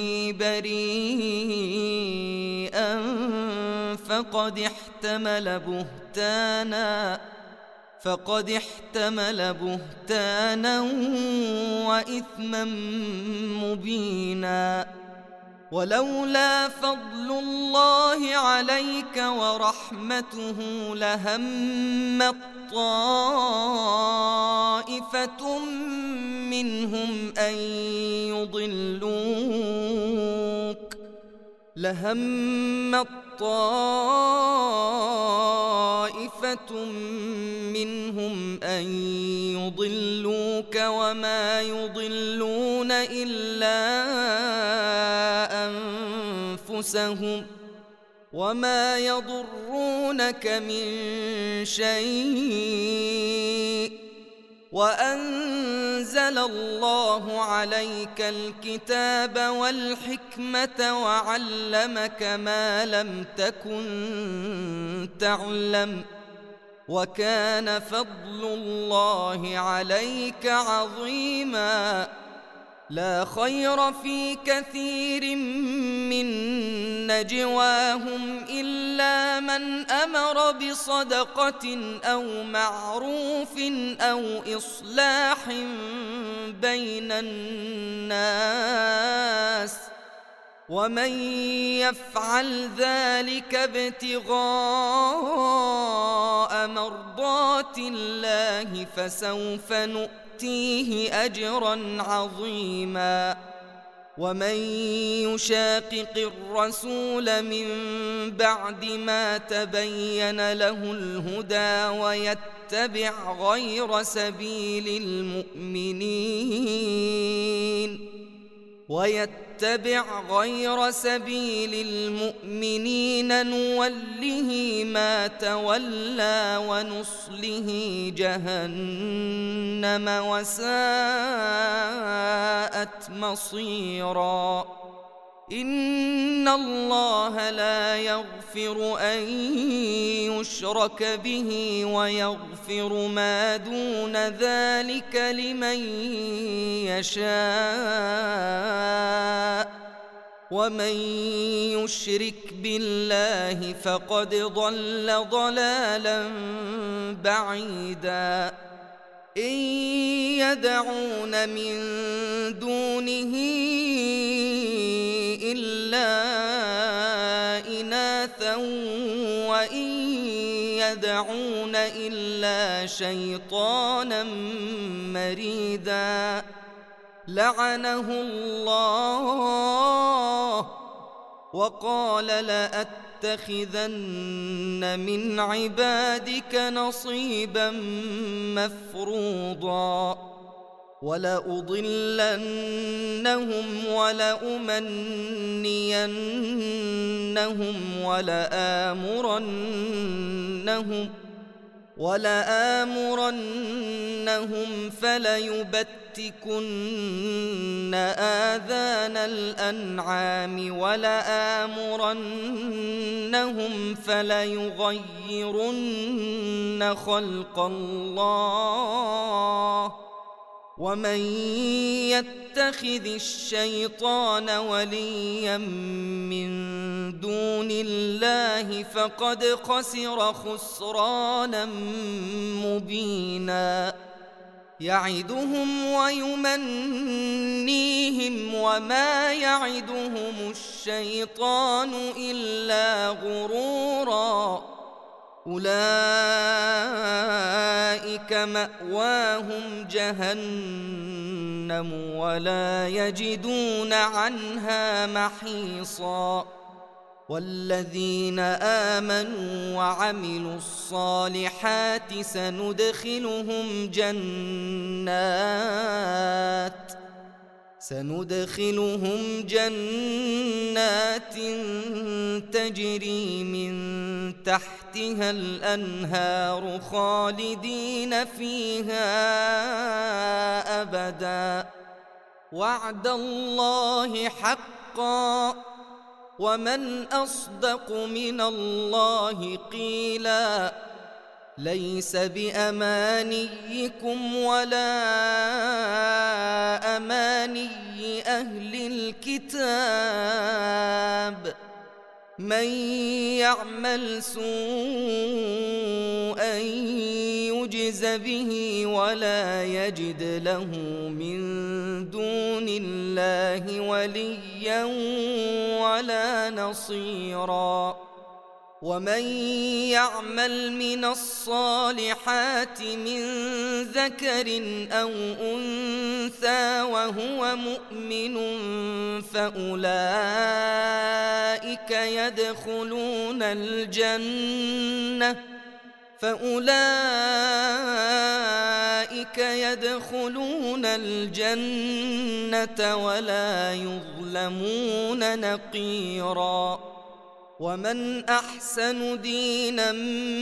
بريئا فقد احتمل بهتانا فقد احتمل بهتانا وإثما مبينا ولولا فضل الله عليك ورحمته لهمت طائفة منهم أن يضلوك لهمت طائفة منهم أن يضلوك وما يضلون إلا أنفسهم وما يضرونك من شيء وأنزل الله عليك الكتاب والحكمة وعلمك ما لم تكن تعلم وكان فضل الله عليك عظيما لا خير في كثير من نجواهم إلا من أمر بصدقة أو معروف أو إصلاح بين الناس ومن يفعل ذلك ابتغاء مرضات الله فسوف نؤتيه أجرا عظيما ومن يشاقق الرسول من بعد ما تبين له الهدى ويتبع غير سبيل المؤمنين ويتبع غير سبيل المؤمنين نوله ما تولى ونصله جهنم وساءت مصيرا إن الله لا يغفر أن يشرك به ويغفر ما دون ذلك لمن يشاء ومن يشرك بالله فقد ضل ضلالا بعيدا إن يدعون من دونه إلا إناثا وإن يدعون إلا شيطانا مريدا لعنه الله وقال لأتخذن من عبادك نصيبا مفروضا ولأضلنهم ولأمنينهم ولآمرنهم ولآمرنهم فليبتكن آذان الأنعام ولآمرنهم فليغيرن خلق الله ومن يتخذ الشيطان وليا من دون الله فقد خسر خسرانا مبينا يعدهم ويمنيهم وما يعدهم الشيطان إلا غرورا أولئك مأواهم جهنم ولا يجدون عنها محيصا والذين آمنوا وعملوا الصالحات سندخلهم جنات سندخلهم جنات تجري من تحتها الأنهار خالدين فيها أبدا وعد الله حقا ومن أصدق من الله قيلا ليس بأمانيكم ولا أماني أهل الكتاب من يعمل سوءا يجز به ولا يجد له من دون الله وليا ولا نصيرا ومن يعمل من الصالحات من ذكر أو أنثى وهو مؤمن فأولئك يدخلون الجنة فأولئك يدخلون الجنة ولا يظلمون نقيرا ومن أحسن دينا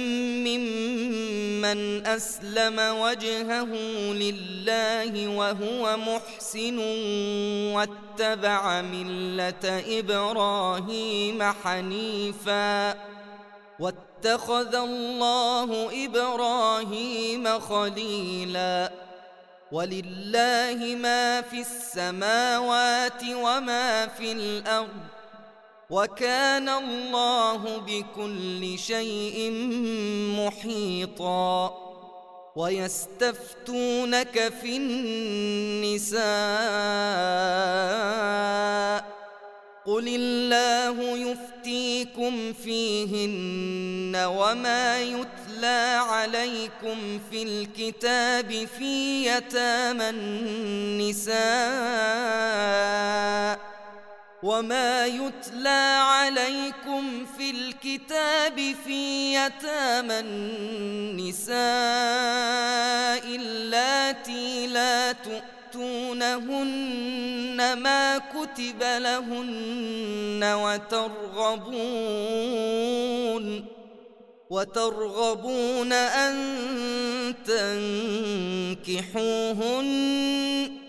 ممن أسلم وجهه لله وهو محسن واتبع ملة إبراهيم حنيفا واتخذ الله إبراهيم خليلا ولله ما في السماوات وما في الأرض وكان الله بكل شيء محيطا ويستفتونك في النساء قل الله يفتيكم فيهن وما يتلى عليكم في الكتاب في يتامى النساء وما يتلى عليكم في الكتاب في يتامى النساء اللاتي لا تؤتونهن ما كتب لهن وترغبون وترغبون أن تنكحوهن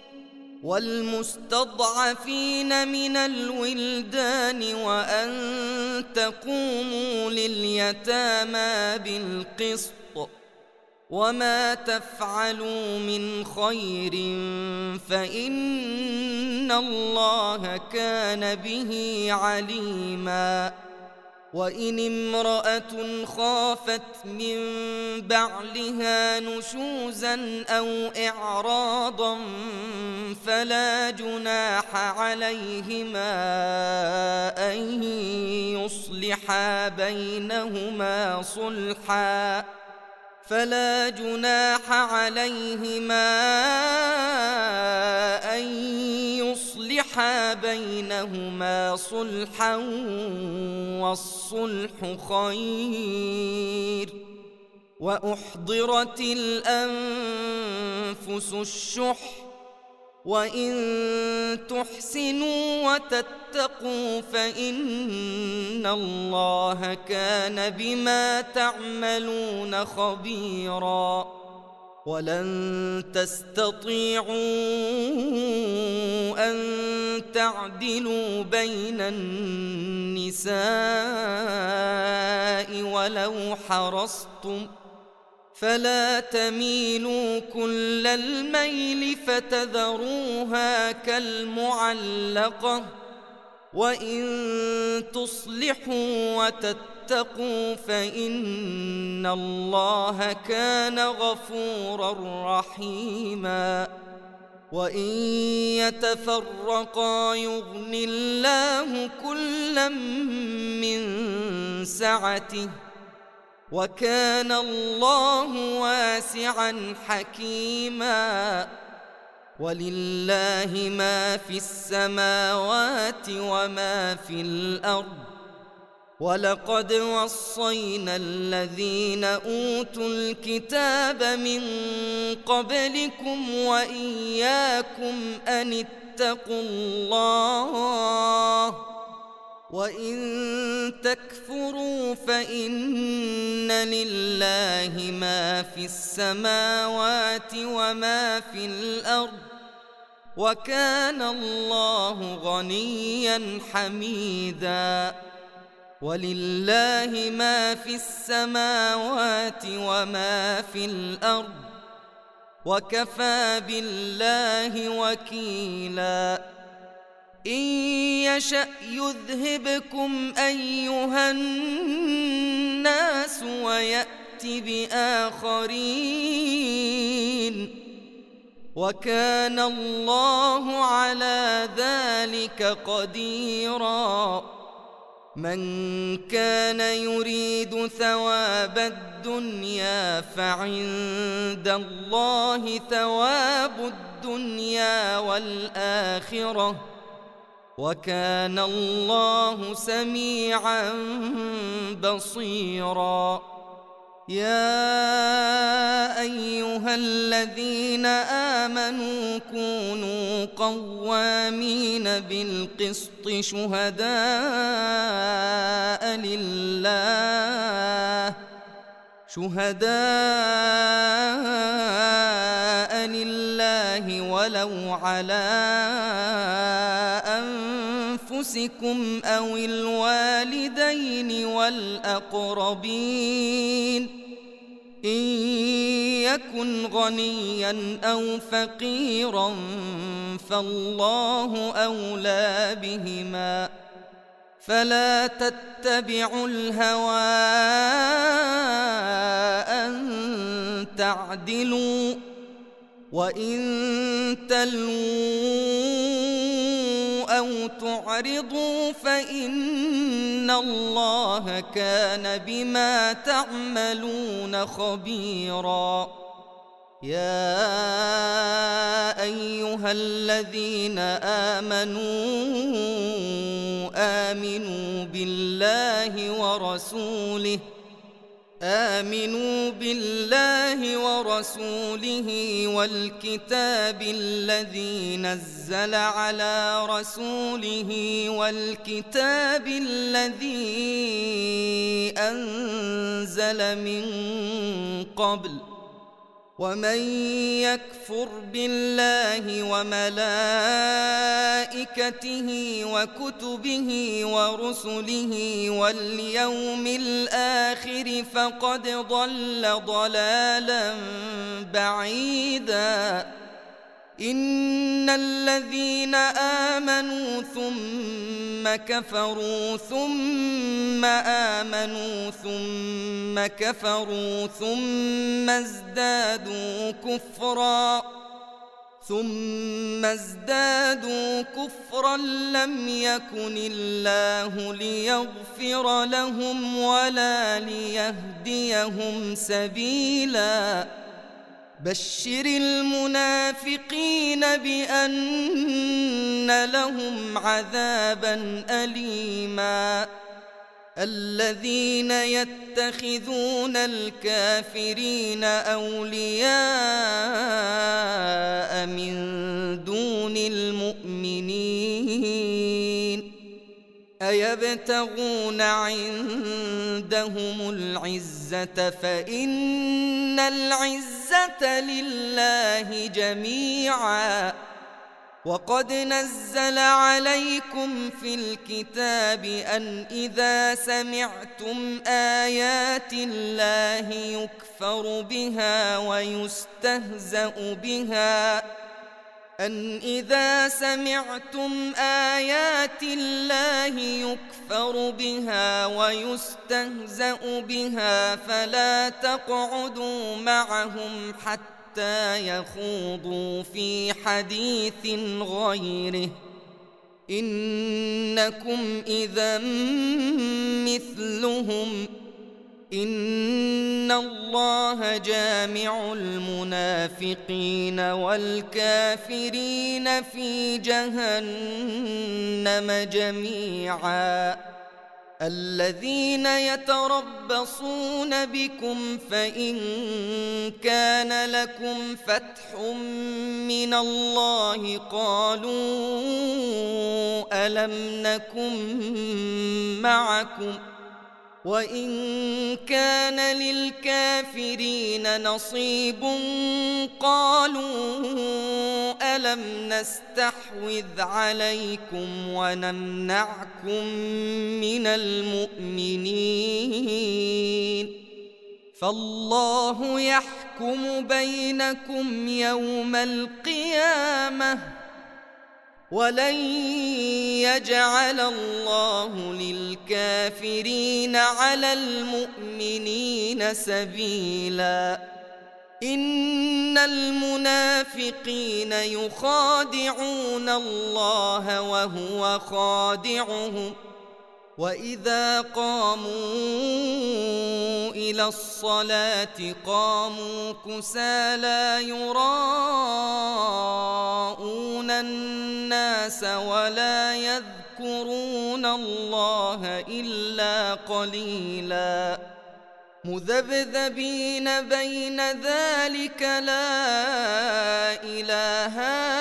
والمستضعفين من الولدان وأن تقوموا لليتامى بالقسط وما تفعلوا من خير فإن الله كان به عليما وإن امرأة خافت من بعلها نشوزا أو إعراضا فلا جناح عليهما أن يصلحا بينهما صلحا فلا جناح عليهما أن يصلحا بينهما صلحا والصلح خير وأحضرت الأنفس الشح وإن تحسنوا وتتقوا فإن الله كان بما تعملون خبيرا ولن تستطيعوا أن تعدلوا بين النساء ولو حرصتم فلا تميلوا كل الميل فتذروها كالمعلقة وإن تصلحوا وتتقوا فإن الله كان غفورا رحيما. وإن يتفرقا يغن الله كلا من سعته وكان الله واسعا حكيما. ولله ما في السماوات وما في الأرض ولقد وصينا الذين أوتوا الكتاب من قبلكم وإياكم أن اتقوا الله وإن تكفروا فإن لله ما في السماوات وما في الأرض وكان الله غنيا حميدا. ولله ما في السماوات وما في الأرض وكفى بالله وكيلا. إن يشأ يذهبكم أيها الناس ويأت بآخرين وكان الله على ذلك قديرا. من كان يريد ثواب الدنيا فعند الله ثواب الدنيا والآخرة وكان الله سميعا بصيرا. يا أيها الذين آمنوا كونوا قوامين بالقسط شهداء لله شهداء لله ولو على أنفسكم أو الوالدين والأقربين إن يكن غنيا أو فقيرا فالله أولى بهما فلا تتبعوا الهوى أن تعدلوا وإن تلووا أو تعرضوا فإن الله كان بما تعملون خبيرا. يا أيها الذين آمنوا آمنوا بالله ورسوله آمنوا بالله ورسوله والكتاب الذي نزل على رسوله والكتاب الذي أنزل من قبل ومن يكفر بالله وملائكته وكتبه ورسله واليوم الآخر فقد ضل ضلالا بعيدا. إن الذين آمنوا ثم كفروا ثم آمنوا ثم كفروا ثم ازدادوا كفرا ثم ازدادوا كفرا لم يكن الله ليغفر لهم ولا ليهديهم سبيلا. بشر المنافقين بأن لهم عذابا أليما. الذين يتخذون الكافرين أولياء من دون المؤمنين أيبتغون عندهم العزة فإن العزة لله جميعا. وقد نزل عليكم في الكتاب أن إذا سمعتم آيات الله يكفر بها ويستهزأ بها أن إذا سمعتم آيات الله يكفر بها ويستهزأ بها فلا تقعدوا معهم حتى يخوضوا في حديث غيره إنكم إذا مثلهم إن الله جامع المنافقين والكافرين في جهنم جميعا الذين يتربصون بكم فإن كان لكم فتح من الله قالوا ألم نكن معكم وإن كان للكافرين نصيب قالوا ألم نستحوذ عليكم ونمنعكم من المؤمنين فالله يحكم بينكم يوم القيامة ولن يجعل الله للكافرين على المؤمنين سبيلا إن المنافقين يخادعون الله وهو خادعهم وإذا قاموا إلى الصلاة قاموا كسالى يراءون الناس ولا يذكرون الله إلا قليلا مذبذبين بين ذلك لا إله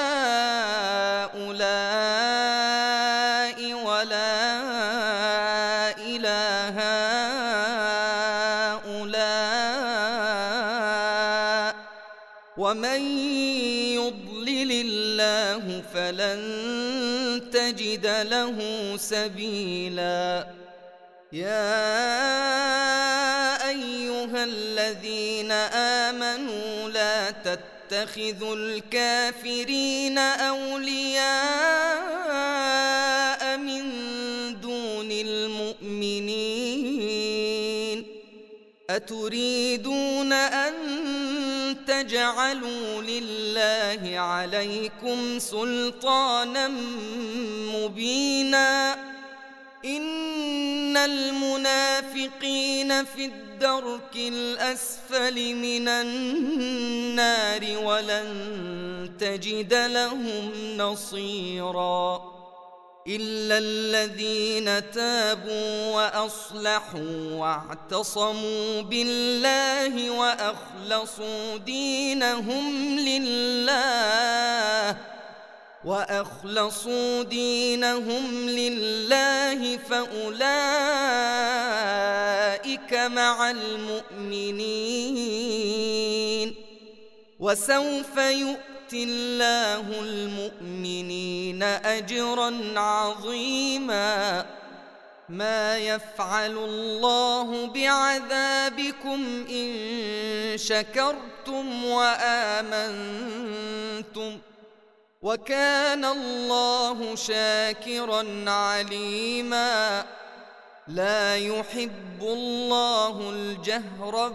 هؤلاء ولا إله هؤلاء ومن يضلل الله فلن تجد له سبيلا يا أيها الذين آمنوا لا تتخذوا الكافرين أولياء من دون المؤمنين أتريدون أن تجعلوا لله عليكم سلطانا مبينا إن المنافقين في الدرك الأسفل من النار ولن تجد لهم نصيرا إلا الذين تابوا وأصلحوا واعتصموا بالله وأخلصوا دينهم لله وأخلصوا دينهم لله فأولئك مع المؤمنين وسوف يؤتي الله المؤمنين أجرا عظيما ما يفعل الله بعذابكم إن شكرتم وآمنتم وكان الله شاكرا عليما لا يحب الله الجهر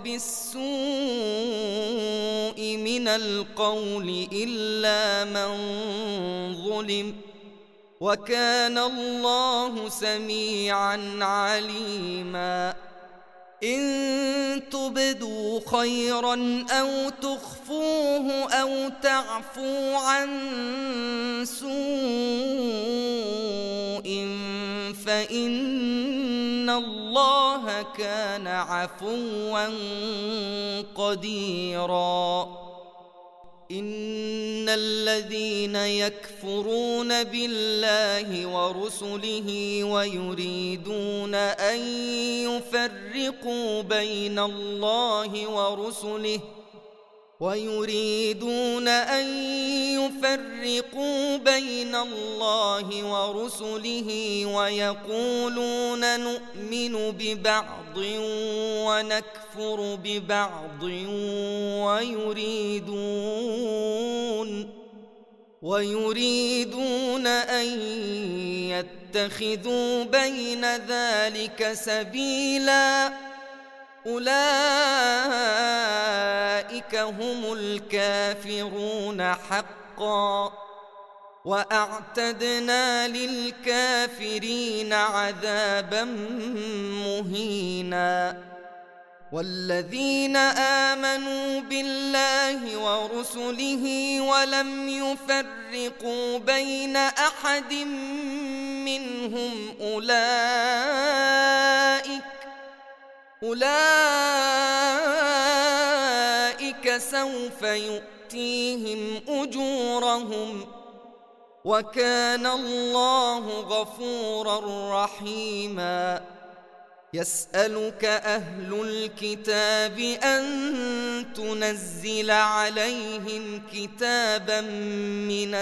بالسوء من القول إلا من ظلم وكان الله سميعا عليما إن تبدوا خيرا أو تخفوه أو تعفو عن سوء فإن الله كان عفوا قديرا إن الذين يكفرون بالله ورسله ويريدون أن يفرقوا بين الله ورسله ويريدون أن يفرقوا بين الله ورسله ويقولون نؤمن ببعض ونكفر ببعض ويريدون ويريدون أن يتخذوا بين ذلك سبيلا أولئك هم الكافرون حقا وأعتدنا للكافرين عذابا مهينا والذين آمنوا بالله ورسله ولم يفرقوا بين أحد منهم أولئك أولئك سوف يؤتيهم أجورهم وكان الله غفورا رحيما يسألك أهل الكتاب أن تنزل عليهم كتابا من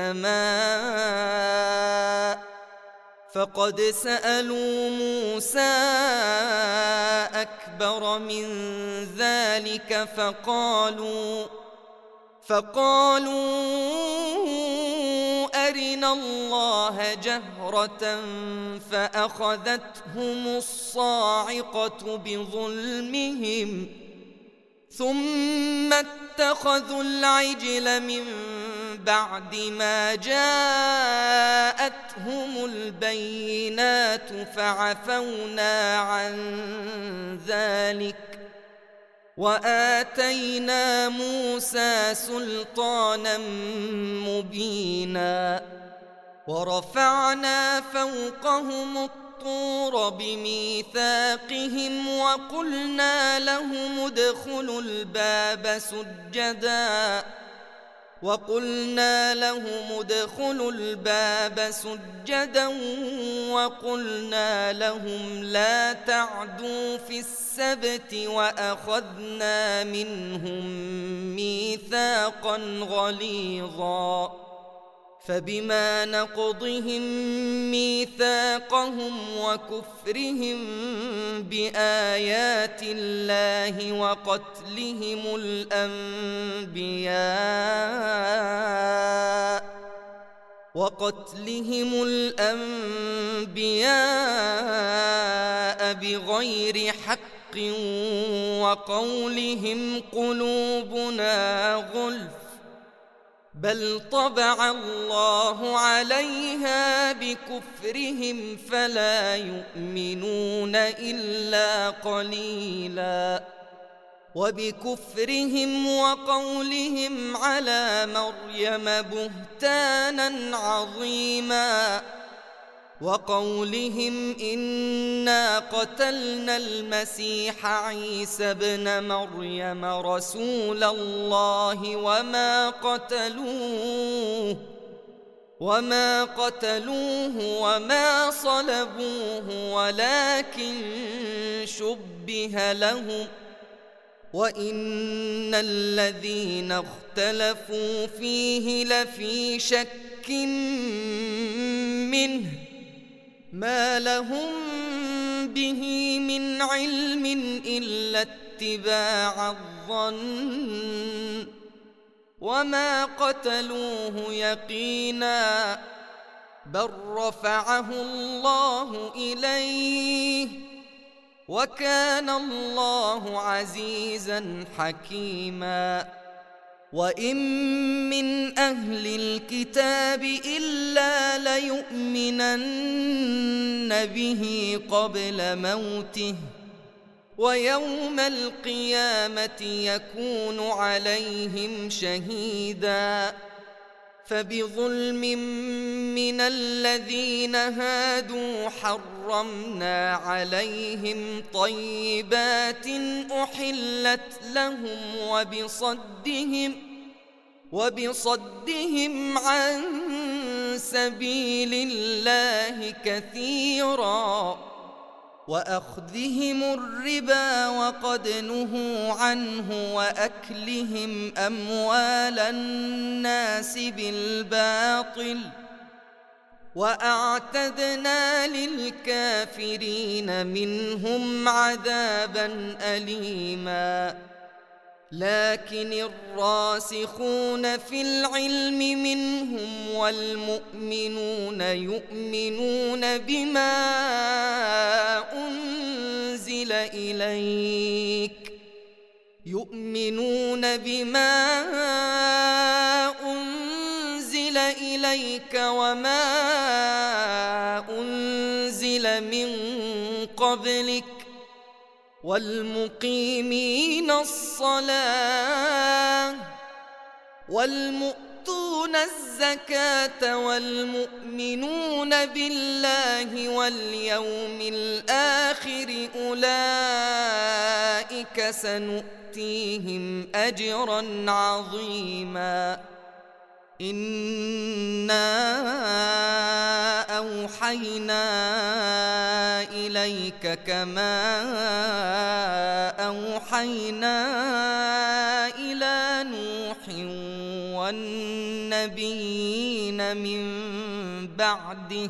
السماء فقد سألوا موسى أكبر من ذلك فقالوا فقالوا أرنا الله جهرة فأخذتهم الصاعقة بظلمهم ثم اتخذوا العجل من بعد ما جاءتهم البينات فعفونا عن ذلك وآتينا موسى سلطانا مبينا ورفعنا فوقهم الطور بميثاقهم وقلنا لهم ادخلوا الباب سجدا وقلنا لهم ادخلوا الباب سجدا وقلنا لهم لا تعدوا في السبت وأخذنا منهم ميثاقا غليظا فبما نقضهم ميثاقهم وكفرهم بآيات الله وقتلهم الأنبياء وقتلهم الأنبياء بغير حق وقولهم قلوبنا غلف بل طبع الله عليها بكفرهم فلا يؤمنون إلا قليلا وبكفرهم وقولهم على مريم بهتانا عظيما وقولهم إنا قتلنا المسيح عيسى ابن مريم رسول الله وما قتلوه وما قتلوه وما صلبوه ولكن شبه لهم وإن الذين اختلفوا فيه لفي شك منه ما لهم به من علم إلا اتباع الظن وما قتلوه يقينا بل رفعه الله إليه وكان الله عزيزا حكيما وإن من أهل الكتاب إلا ليؤمنن به قبل موته ويوم القيامة يكون عليهم شهيدا فبظلم من الذين هادوا حرمنا عليهم طيبات أحلت لهم وبصدهم وبصدهم عن سبيل الله كثيرا وأخذهم الربا وقد نهوا عنه وأكلهم أموال الناس بالباطل وأعتدنا للكافرين منهم عذابا أليما لكن الراسخون في العلم منهم والمؤمنون يؤمنون بما أنزل إليك يؤمنون بما أنزل إليك وما أنزل من قبلك والمقيمين الصلاة والمؤتون الزكاة والمؤمنون بالله واليوم الآخر أولئك سنؤتيهم أجرا عظيما إنا أوحينا إليك كما أوحينا إلى نوح والنبيين من بعده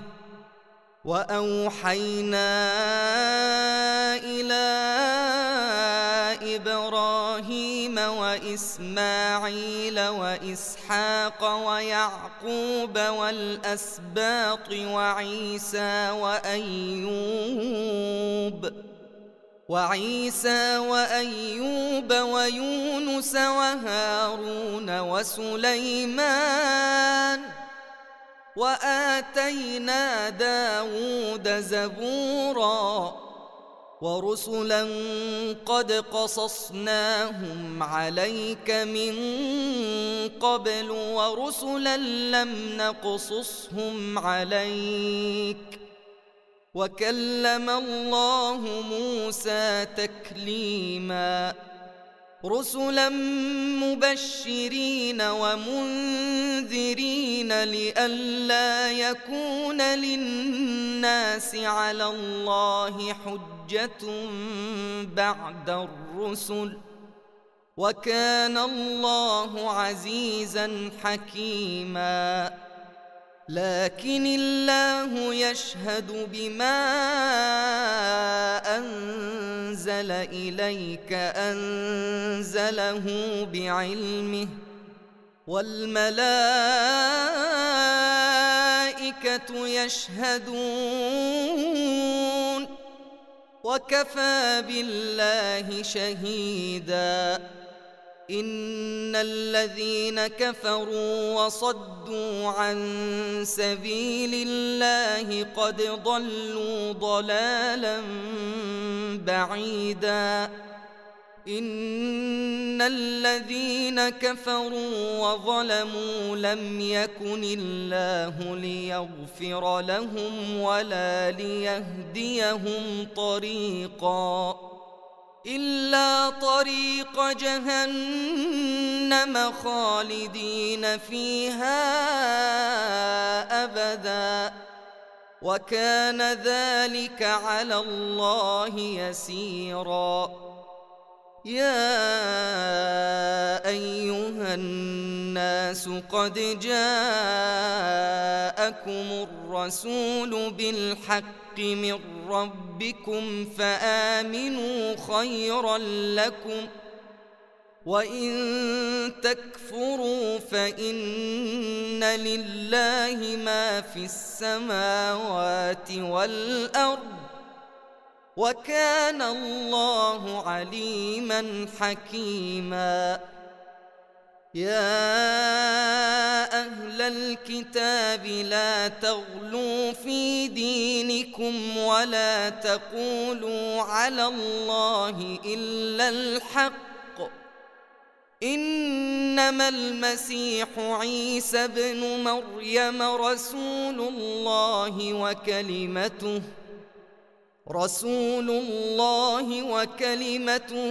وأوحينا إلى إبراهيم وإسماعيل وإسحاق ويعقوب والأسباط وعيسى وأيوب وعيسى وأيوب ويونس وهارون وسليمان وآتينا داود زبورا ورسلا قد قصصناهم عليك من قبل ورسلا لم نقصصهم عليك وكلم الله موسى تكليما رسلا مبشرين ومنذرين لئلا يكون للناس على الله حجة بعد الرسل وكان الله عزيزا حكيما لكن الله يشهد بما أنزل إليك أنزله بعلمه والملائكة يشهدون وكفى بالله شهيدا إن الذين كفروا وصدوا عن سبيل الله قد ضلوا ضلالا بعيدا إن الذين كفروا وظلموا لم يكن الله ليغفر لهم ولا ليهديهم طريقا إلا طريق جهنم خالدين فيها أبدا وكان ذلك على الله يسيرا يا أيها الناس قد جاءكم الرسول بالحق من ربكم فآمنوا خيرا لكم وإن تكفروا فإن لله ما في السماوات والأرض وكان الله عليما حكيما يا أهل الكتاب لا تغلوا في دينكم ولا تقولوا على الله إلا الحق إنما المسيح عيسى ابن مريم رسول الله وكلمته رسول الله وكلمته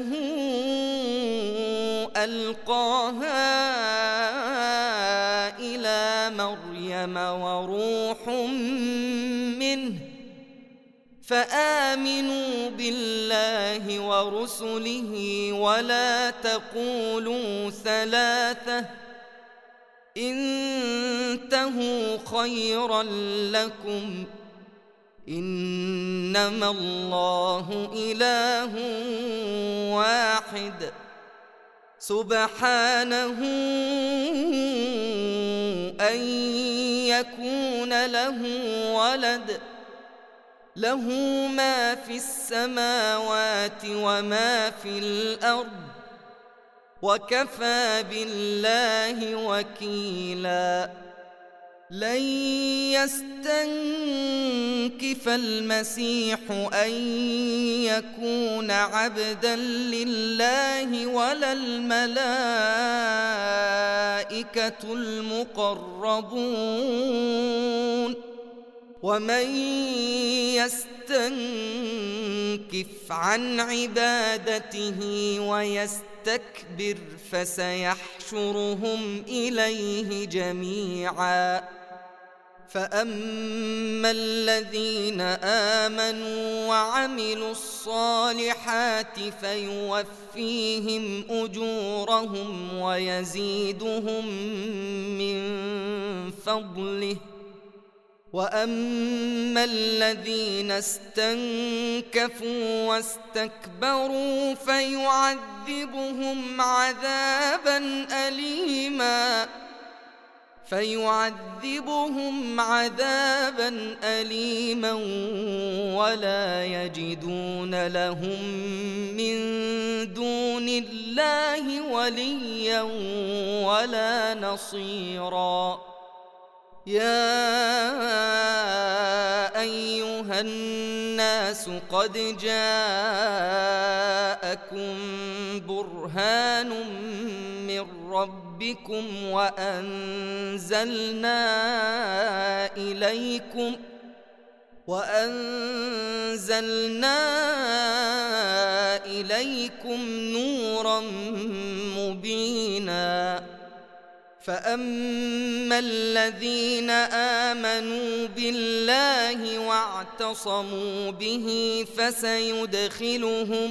ألقاها إلى مريم وروح منه فآمنوا بالله ورسله ولا تقولوا ثلاثة انتهوا خيرا لكم إنما الله إله واحد سبحانه أن يكون له ولد، له ما في السماوات وما في الأرض، وكفى بالله وكيلا. لن يستنكف المسيح أن يكون عبدا لله ولا الملائكة المقربون، ومن يستنكف عن عبادته ويستكبر فسيحشرهم إليه جميعا. فأما الذين آمنوا وعملوا الصالحات فيوفيهم أجورهم ويزيدهم من فضله، وأما الذين استنكفوا واستكبروا فيعذبهم عذابا أليما فيعذبهم عذابا أليما ولا يجدون لهم من دون الله وليا ولا نصيرا. يا أيها الناس قد جاءكم برهان من ربكم وأنزلنا إليكم وأنزلنا إليكم نورا مبينا. فأما الذين آمنوا بالله واعتصموا به فسيدخلهم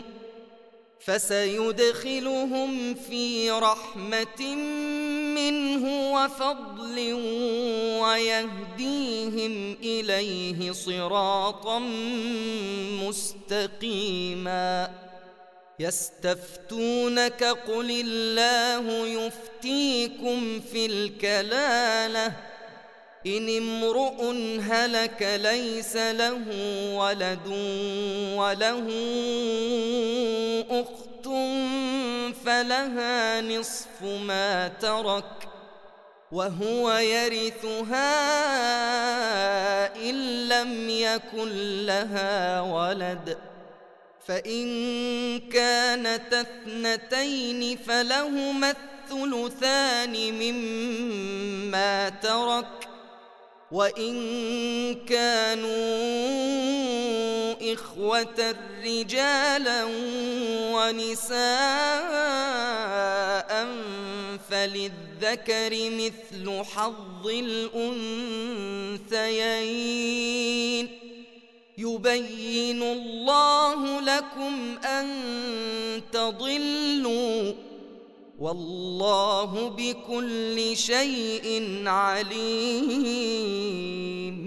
فسيدخلهم في رحمة منه وفضل ويهديهم إليه صراطا مستقيما. يستفتونك قل الله يفتيكم في الكلالة إن امرؤ هلك ليس له ولد وله أخت فلها نصف ما ترك وهو يرثها إن لم يكن لها ولد، فإن كانتا اثنتين فلهما الثلثان مما ترك، وإن كانوا إخوة رجالا ونساء فللذكر مثل حظ الأنثيين. يبين الله لكم أن تضلوا والله بكل شيء عليم.